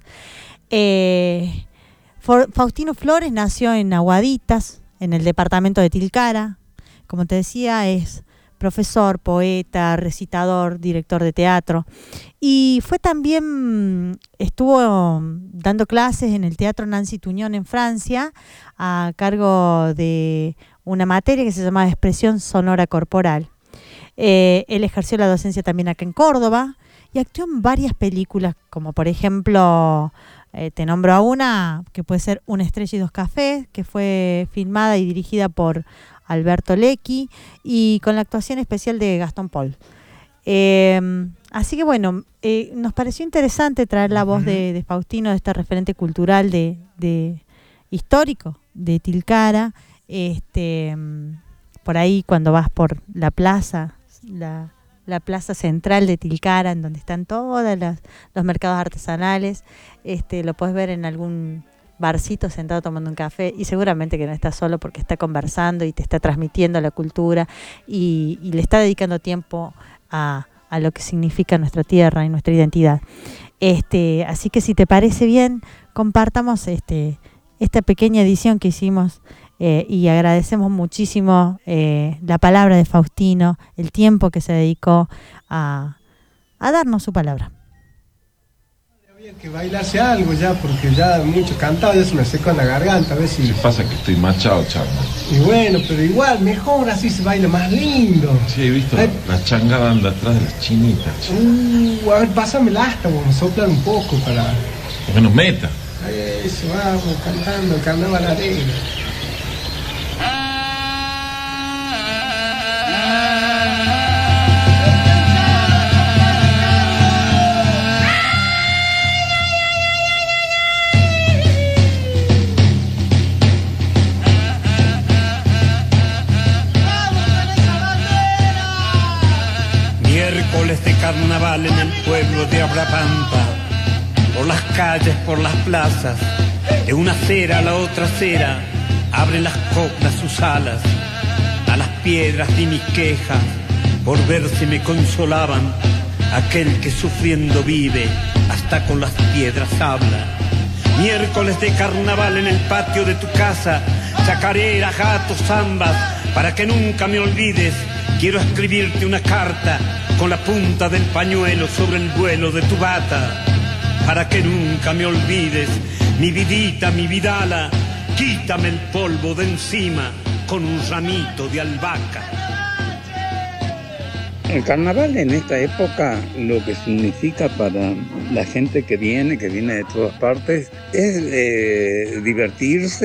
Eh, For- Faustino Flores nació en Aguaditas, en el departamento de Tilcara. Como te decía, es profesor, poeta, recitador, director de teatro. Y fue también, estuvo dando clases en el Teatro Nancy Tuñón en Francia, a cargo de una materia que se llamaba Expresión Sonora Corporal. Eh, él ejerció la docencia también acá en Córdoba y actuó en varias películas, como por ejemplo, eh, te nombro a una, que puede ser Una estrella y dos cafés, que fue filmada y dirigida por Alberto Lecchi y con la actuación especial de Gastón Paul. Eh, así que bueno, eh, nos pareció interesante traer la voz de, de Faustino, de este referente cultural de, de histórico de Tilcara. Este, por ahí cuando vas por la plaza, la, la plaza central de Tilcara, en donde están todos los mercados artesanales, este, lo puedes ver en algún barcito sentado tomando un café, y seguramente que no está solo porque está conversando y te está transmitiendo la cultura y, y le está dedicando tiempo a, a lo que significa nuestra tierra y nuestra identidad. Este, así que si te parece bien, compartamos este, esta pequeña edición que hicimos. Eh, y agradecemos muchísimo eh, la palabra de Faustino, el tiempo que se dedicó a, a darnos su palabra. Había que bailarse algo ya, porque ya mucho cantado, ya se me secó en la garganta, a ver si... ¿Qué pasa? Que estoy machado, chavo. Y bueno, pero igual, mejor así se baila más lindo. Sí, he visto Ay. la, la changada anda atrás de las chinitas. Che. Uh, a ver, pásamela hasta, vamos a soplar un poco para... Que nos meta. Eso, vamos, cantando el carnaval alegre. Miércoles de carnaval en el pueblo de Abrapampa, por las calles, por las plazas, de una acera a la otra acera, abren las coplas sus alas. A las piedras di mis quejas, por ver si me consolaban. Aquel que sufriendo vive, hasta con las piedras habla. Miércoles de carnaval en el patio de tu casa, chacareras, gatos, zambas, para que nunca me olvides. Quiero escribirte una carta con la punta del pañuelo sobre el vuelo de tu bata. Para que nunca me olvides, mi vidita, mi vidala, quítame el polvo de encima con un ramito de albahaca. El carnaval en esta época lo que significa para la gente que viene, que viene de todas partes, es eh, divertirse,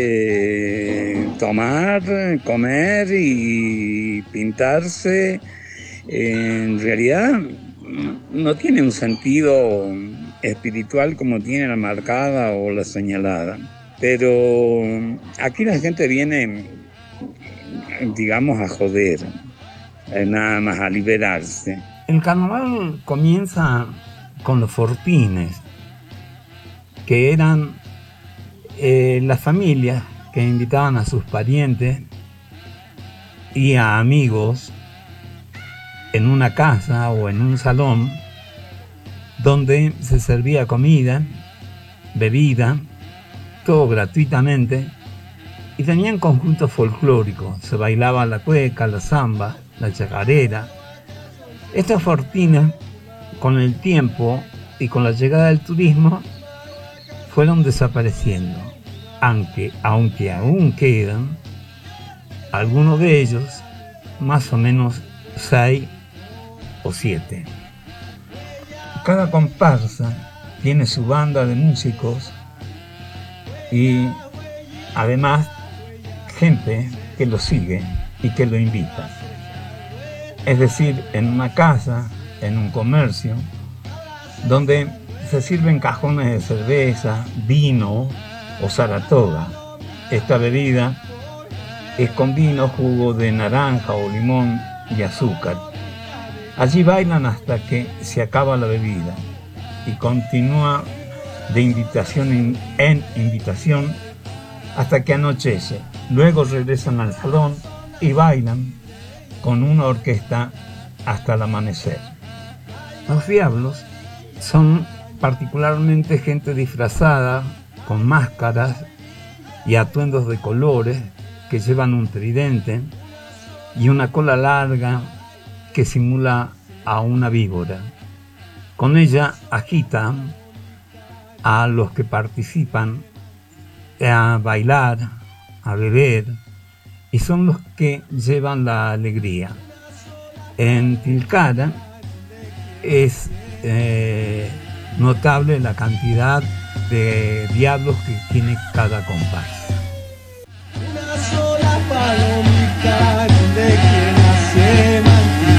eh, tomar, comer y pintarse. En realidad no tiene un sentido espiritual como tiene la marcada o la señalada. Pero aquí la gente viene, digamos, a joder. Nada más a liberarse. El carnaval comienza con los fortines, que eran eh, las familias que invitaban a sus parientes y a amigos en una casa o en un salón donde se servía comida, bebida, todo gratuitamente, y tenían conjuntos folclóricos. Se bailaba la cueca, la zamba, la chacarera. Estas fortines, con el tiempo y con la llegada del turismo, fueron desapareciendo, aunque, aunque aún quedan algunos de ellos, más o menos seis o siete. Cada comparsa tiene su banda de músicos y además gente que lo sigue y que lo invita. Es decir, en una casa, en un comercio, donde se sirven cajones de cerveza, vino o Saratoga. Esta bebida es con vino, jugo de naranja o limón y azúcar. Allí bailan hasta que se acaba la bebida y continúa de invitación en, en invitación hasta que anochece. Luego regresan al salón y bailan con una orquesta hasta el amanecer. Los diablos son particularmente gente disfrazada con máscaras y atuendos de colores, que llevan un tridente y una cola larga que simula a una víbora. Con ella agitan a los que participan a bailar, a beber, y son los que llevan la alegría. En Tilcara es eh, notable la cantidad de diablos que tiene cada comparsa. Una sola palomita de quien se mantiene.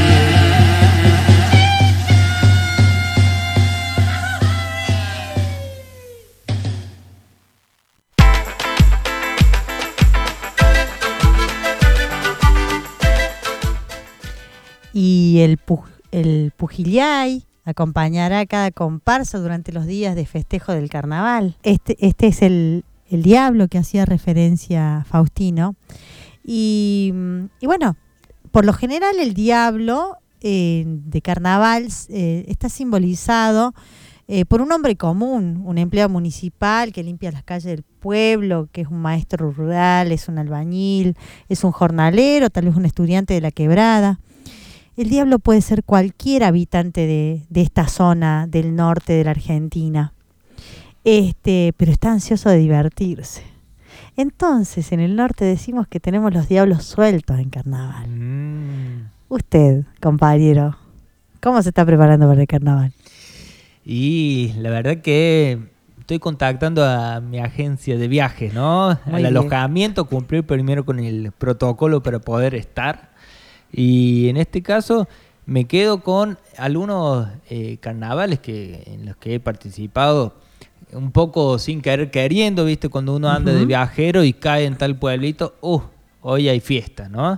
Y el, pu el pujillay acompañará a cada comparsa durante los días de festejo del carnaval. Este, este es el, el diablo que hacía referencia Faustino. Y, y bueno, por lo general el diablo eh, de carnaval eh, está simbolizado eh, por un hombre común, un empleado municipal que limpia las calles del pueblo, que es un maestro rural, es un albañil, es un jornalero, tal vez un estudiante de la quebrada. El diablo puede ser cualquier habitante de, de esta zona del norte de la Argentina, este, pero está ansioso de divertirse. Entonces, en el norte decimos que tenemos los diablos sueltos en carnaval. Mm. Usted, compañero, ¿cómo se está preparando para el carnaval? Y la verdad que estoy contactando a mi agencia de viajes, ¿no? Muy Al alojamiento, cumplir primero con el protocolo para poder estar. Y en este caso me quedo con algunos eh, carnavales que, en los que he participado, un poco sin querer queriendo, ¿viste? Cuando uno anda uh-huh. de viajero y cae en tal pueblito, uh, hoy hay fiesta, ¿no?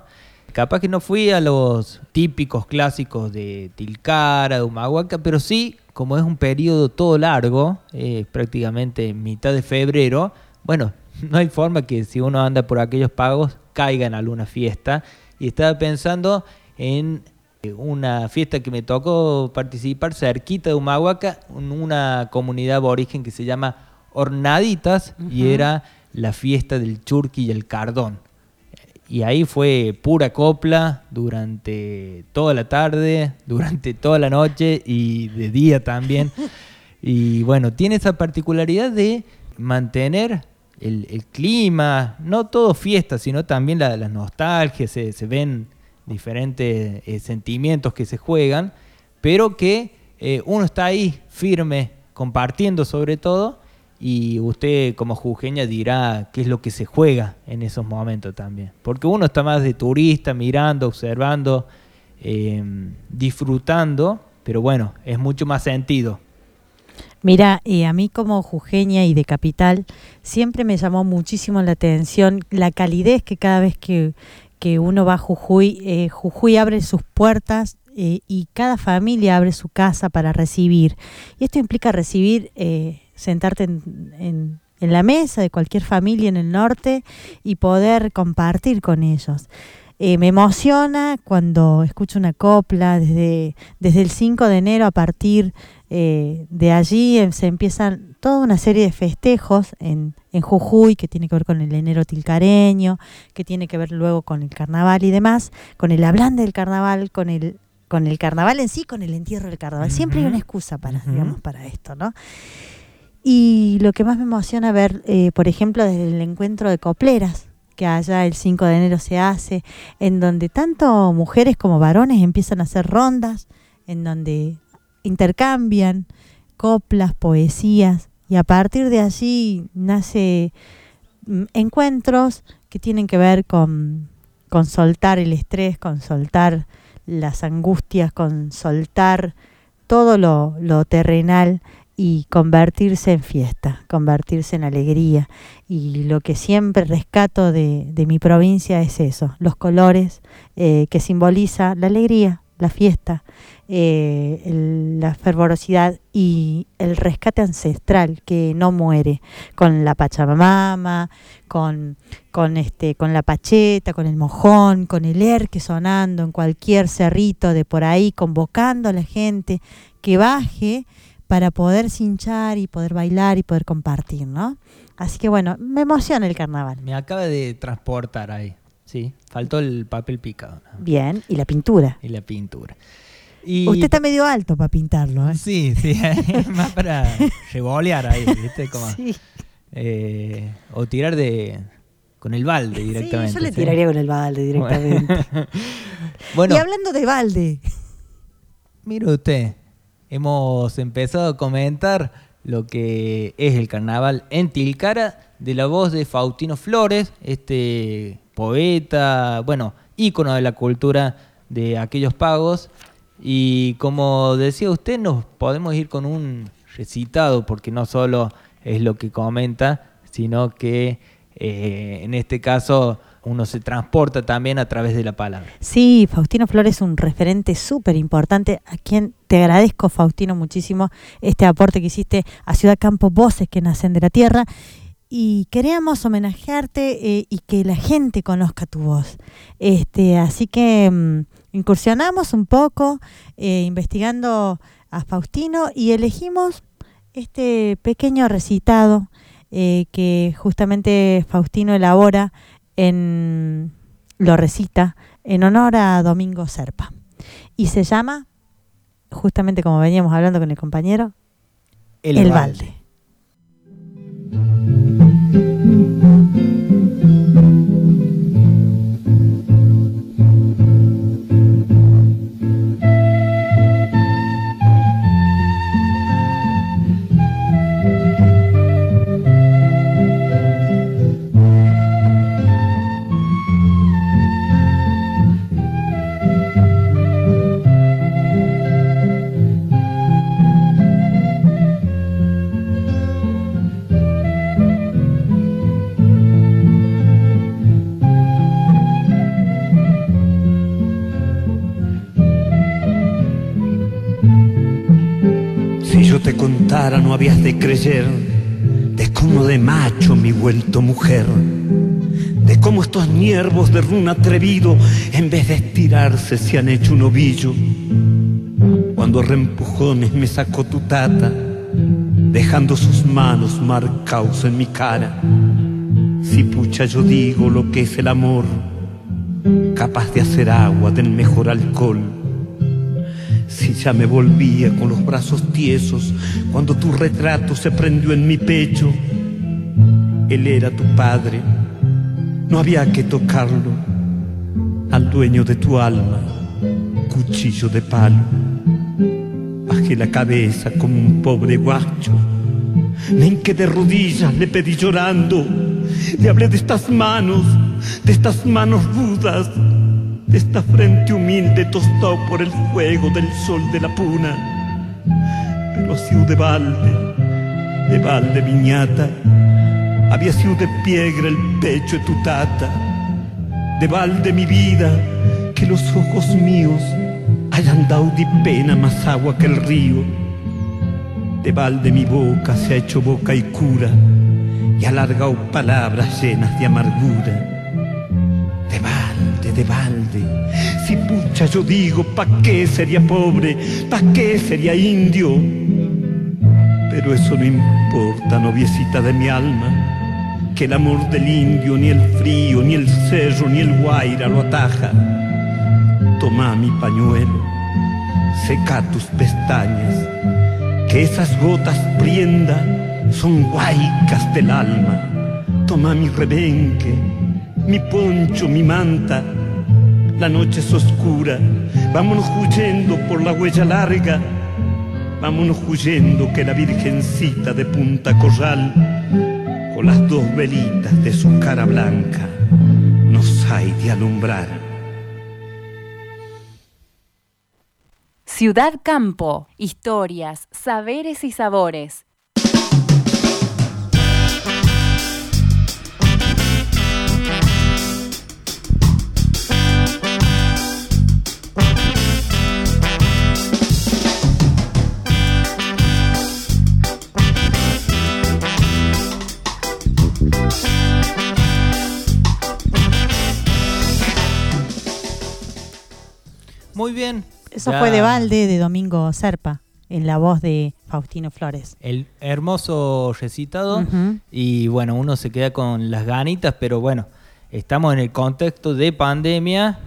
Capaz que no fui a los típicos clásicos de Tilcara, de Humahuaca, pero sí, como es un periodo todo largo, eh, prácticamente mitad de febrero, bueno, no hay forma que si uno anda por aquellos pagos caiga en alguna fiesta. Y estaba pensando en una fiesta que me tocó participar cerquita de Humahuaca, en una comunidad aborigen que se llama Hornaditas, uh-huh. y era la fiesta del churqui y el cardón. Y ahí fue pura copla durante toda la tarde, durante toda la noche y de día también. Y bueno, tiene esa particularidad de mantener el, el clima, no todo fiesta, sino también la, la nostalgia, se, se ven diferentes eh, sentimientos que se juegan, pero que eh, uno está ahí firme, compartiendo sobre todo, y usted como jujeña dirá qué es lo que se juega en esos momentos también. Porque uno está más de turista, mirando, observando, eh, disfrutando, pero bueno, es mucho más sentido. Mira, eh, a mí como jujeña y de capital, siempre me llamó muchísimo la atención la calidez que cada vez que, que uno va a Jujuy, eh, Jujuy abre sus puertas eh, y cada familia abre su casa para recibir. Y esto implica recibir... Eh, sentarte en, en, en la mesa de cualquier familia en el norte y poder compartir con ellos. Eh, me emociona cuando escucho una copla desde, desde el cinco de enero. A partir eh, de allí eh, se empiezan toda una serie de festejos en, en Jujuy que tiene que ver con el enero tilcareño, que tiene que ver luego con el carnaval y demás, con el hablante del carnaval, con el, con el carnaval en sí, con el entierro del carnaval. Uh-huh. Siempre hay una excusa para, uh-huh. digamos, para esto, ¿no? Y lo que más me emociona ver, eh, por ejemplo, desde el encuentro de copleras, que allá el cinco de enero se hace, en donde tanto mujeres como varones empiezan a hacer rondas, en donde intercambian coplas, poesías, y a partir de allí nace mm, encuentros que tienen que ver con, con soltar el estrés, con soltar las angustias, con soltar todo lo, lo terrenal, y convertirse en fiesta, convertirse en alegría. Y lo que siempre rescato de, de mi provincia es eso, los colores eh, que simboliza la alegría, la fiesta, eh, el, la fervorosidad y el rescate ancestral que no muere, con la Pachamama, con, con, este, con la pacheta, con el mojón, con el erque sonando en cualquier cerrito de por ahí, convocando a la gente que baje para poder cinchar y poder bailar y poder compartir, ¿no? Así que bueno, me emociona el carnaval. Me acaba de transportar ahí, sí, faltó el papel picado, ¿no? Bien, y la pintura. Y la pintura. Y usted está medio alto para pintarlo, ¿eh? Sí, sí, más para revolear ahí, ¿viste? Como, sí. Eh, o tirar de con el balde directamente. Sí, yo le ¿sí? tiraría con el balde directamente. Bueno, y hablando de balde. Mire usted. Hemos empezado a comentar lo que es el carnaval en Tilcara de la voz de Faustino Flores, este poeta, bueno, ícono de la cultura de aquellos pagos. Y como decía usted, nos podemos ir con un recitado, porque no solo es lo que comenta, sino que eh, en este caso uno se transporta también a través de la palabra. Sí, Faustino Flores es un referente súper importante, a quien te agradezco, Faustino, muchísimo este aporte que hiciste a Ciudad Campo, voces que nacen de la tierra, y queríamos homenajearte eh, y que la gente conozca tu voz. Este, así que um, incursionamos un poco eh, investigando a Faustino y elegimos este pequeño recitado eh, que justamente Faustino elabora en lo recita en honor a Domingo Serpa. Y se llama, justamente como veníamos hablando con el compañero, El, el balde. balde. Si yo te contara no habías de creer de cómo de macho me he vuelto mujer, de cómo estos niervos de run atrevido en vez de estirarse se han hecho un ovillo. Cuando a reempujones me sacó tu tata, dejando sus manos marcaos en mi cara. Si pucha yo digo lo que es el amor, capaz de hacer agua del mejor alcohol. Si ya me volvía con los brazos tiesos cuando tu retrato se prendió en mi pecho. Él era tu padre, no había que tocarlo. Al dueño de tu alma, cuchillo de palo. Bajé la cabeza como un pobre guacho, me hinqué de rodillas, le pedí llorando. Le hablé de estas manos, de estas manos rudas, de esta frente humilde tostado por el fuego del sol de la puna. Pero ha sido de balde, de balde viñata, había sido de piedra el pecho de tu tata. De balde mi vida, que los ojos míos hayan dado de pena más agua que el río. De balde mi boca se ha hecho boca y cura, y ha alargado palabras llenas de amargura. De balde, de balde, si pucha yo digo, ¿pa' qué sería pobre? ¿Pa' qué sería indio? Pero eso no importa, noviecita de mi alma, que el amor del indio ni el frío, ni el cerro, ni el guaira lo ataja. Toma mi pañuelo, seca tus pestañas, que esas gotas prienda son guaicas del alma. Toma mi rebenque, mi poncho, mi manta. La noche es oscura, vámonos huyendo por la huella larga. Vámonos huyendo que la virgencita de Punta Corral, con las dos velitas de su cara blanca, nos hay de alumbrar. Ciudad Campo, historias, saberes y sabores. Muy bien. Eso ya. fue de balde de Domingo Serpa, en la voz de Faustino Flores. El hermoso recitado. Uh-huh. Y bueno, uno se queda con las ganitas, pero bueno, estamos en el contexto de pandemia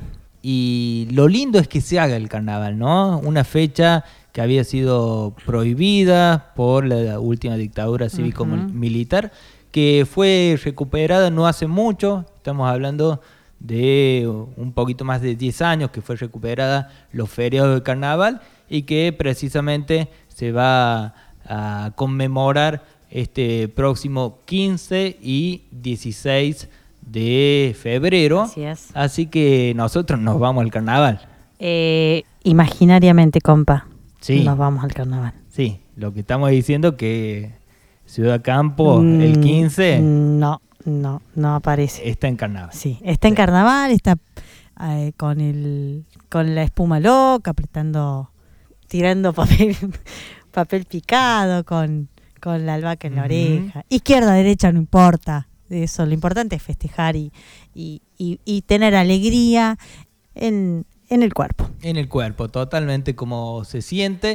y lo lindo es que se haga el carnaval, ¿no? Una fecha que había sido prohibida por la última dictadura cívico-militar, uh-huh. que fue recuperada no hace mucho. Estamos hablando de un poquito más de diez años que fue recuperada los feriados de carnaval y que precisamente se va a conmemorar este próximo quince y dieciséis de febrero. Así es. Así que nosotros nos vamos al carnaval. Eh, imaginariamente, compa. Sí. Nos vamos al carnaval. Sí, lo que estamos diciendo que Ciudad Campo mm, el quince... No. No, no aparece. Está en carnaval. Sí, está en carnaval, está eh, con el con la espuma loca, apretando, tirando papel papel picado, con, con la albahaca en la uh-huh. oreja. Izquierda, derecha, no importa. Eso, lo importante es festejar y, y, y, y tener alegría en, en el cuerpo. En el cuerpo, totalmente como se siente.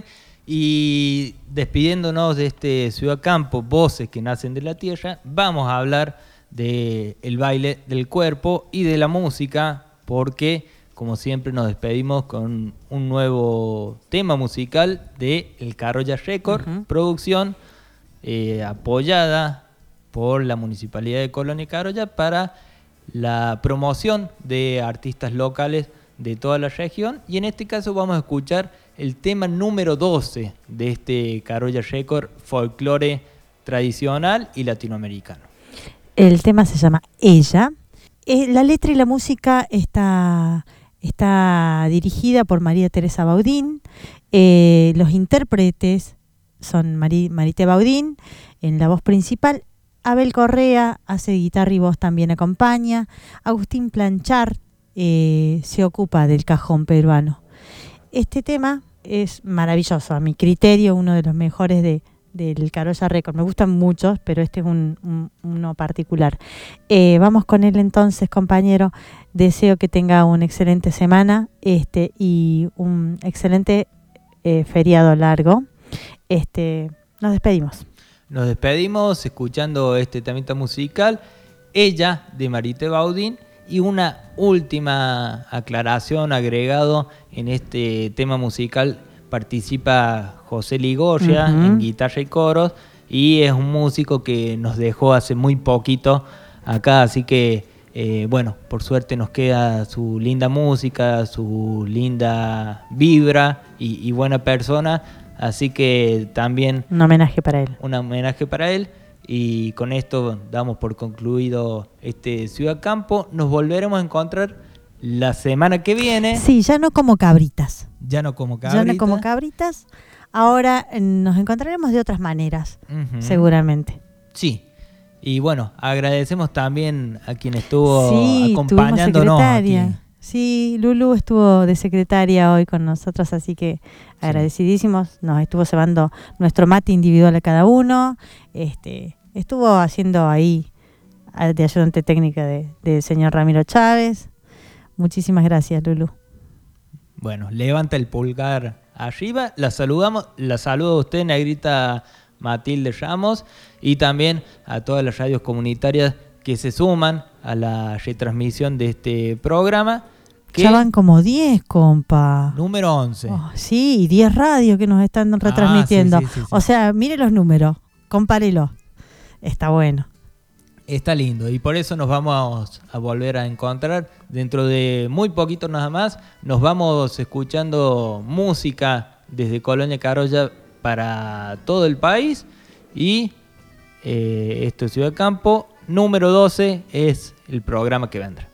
Y despidiéndonos de este Ciudad Campo, voces que nacen de la tierra, vamos a hablar de el baile del cuerpo y de la música, porque como siempre nos despedimos con un nuevo tema musical de El Carolla Record, uh-huh. producción eh, apoyada por la Municipalidad de Colonia Carolla para la promoción de artistas locales de toda la región, y en este caso vamos a escuchar el tema número doce de este Carolla Record, folclore tradicional y latinoamericano. El tema se llama Ella. Eh, la letra y la música está, está dirigida por María Teresa Baudín. Eh, los intérpretes son Mari, Marité Baudín en la voz principal. Abel Correa hace guitarra y voz, también acompaña. Agustín Planchar eh, se ocupa del cajón peruano. Este tema es maravilloso, a mi criterio, uno de los mejores de, del Carolla Record. Me gustan muchos, pero este es un, un, uno particular. Eh, vamos con él entonces, compañero. Deseo que tenga una excelente semana este y un excelente eh, feriado largo. Este, nos despedimos. Nos despedimos escuchando este temita musical, Ella, de Marité Baudín, y una última aclaración, agregado en este tema musical, participa José Ligorria uh-huh. en guitarra y coros, y es un músico que nos dejó hace muy poquito acá, así que eh, bueno, por suerte nos queda su linda música, su linda vibra y, y buena persona, así que también un homenaje para él. Un homenaje para él. Y con esto damos por concluido este Ciudad Campo. Nos volveremos a encontrar la semana que viene. Sí, ya no como cabritas. Ya no como cabritas. Ya no como cabritas. Ahora eh, nos encontraremos de otras maneras, uh-huh. seguramente. Sí. Y bueno, agradecemos también a quien estuvo sí, acompañándonos aquí. Sí, Lulu estuvo de secretaria hoy con nosotros, así que agradecidísimos. Nos estuvo cebando nuestro mate individual a cada uno. Este, estuvo haciendo ahí de ayudante técnica del de señor Ramiro Chávez. Muchísimas gracias, Lulu. Bueno, levanta el pulgar arriba. La saludamos, la saludo a usted, Negrita Matilde Ramos, y también a todas las radios comunitarias que se suman a la retransmisión de este programa. Ya van como diez, compa. Número once. Oh, sí, y diez radios que nos están retransmitiendo. Ah, sí, sí, sí, sí. O sea, mire los números, compárelo. Está bueno. Está lindo, y por eso nos vamos a volver a encontrar dentro de muy poquito nada más. Nos vamos escuchando música desde Colonia Carolla para todo el país, y eh, esto es Ciudad Campo. Número doce es el programa que vendrá.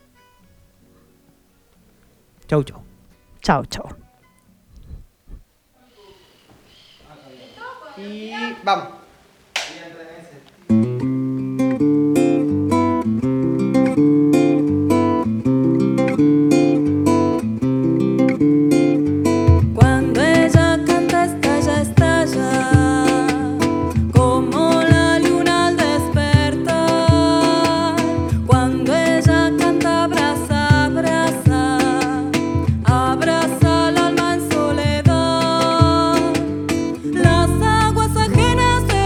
Chau, chau. Chau, chau. Y vamos. Cuando ella canta estalla, estalla, como la luna al despertar. Cuando ella canta, abraza, abraza, abraza al alma en soledad. Las aguas ajenas de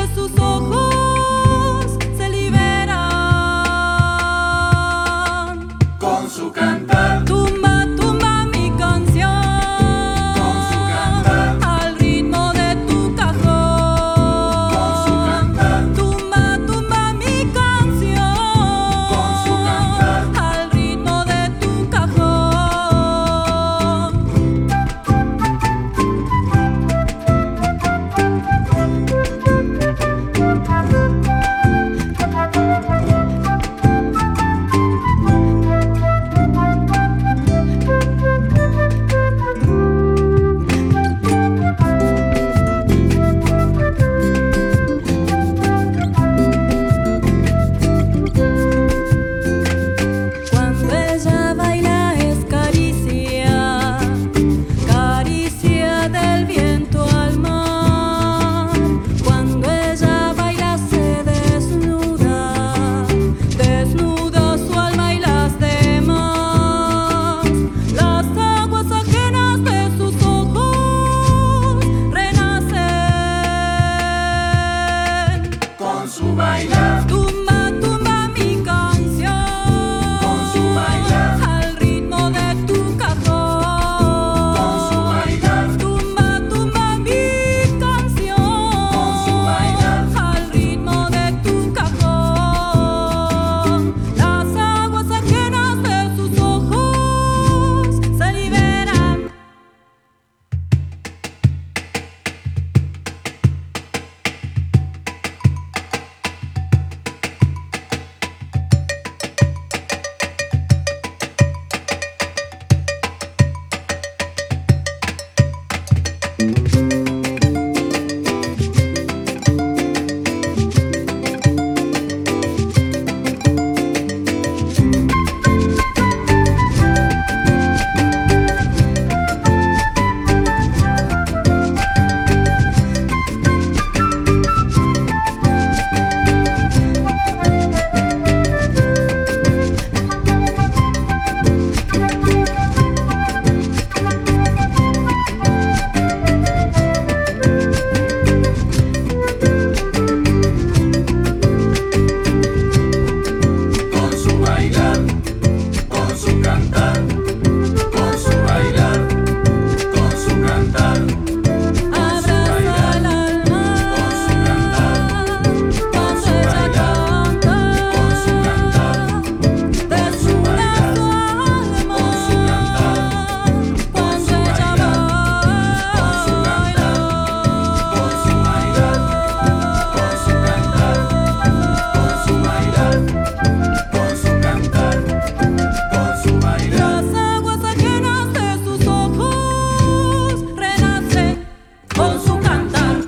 con su cantar.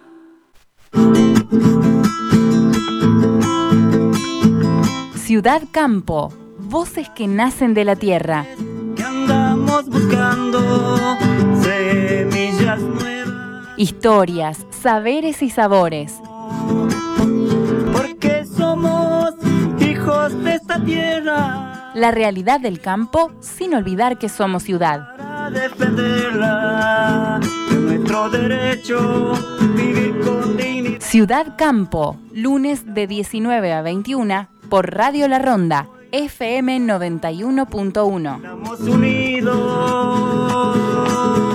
Ciudad Campo, voces que nacen de la tierra. Que andamos buscando semillas nuevas. Historias, saberes y sabores. Porque somos hijos de esta tierra. La realidad del campo sin olvidar que somos ciudad. Para defenderla, de nuestro derecho, vivir con dignidad. Ciudad Campo, lunes de diecinueve a veintiuna por Radio La Ronda, F M noventa y uno punto uno. Estamos unidos.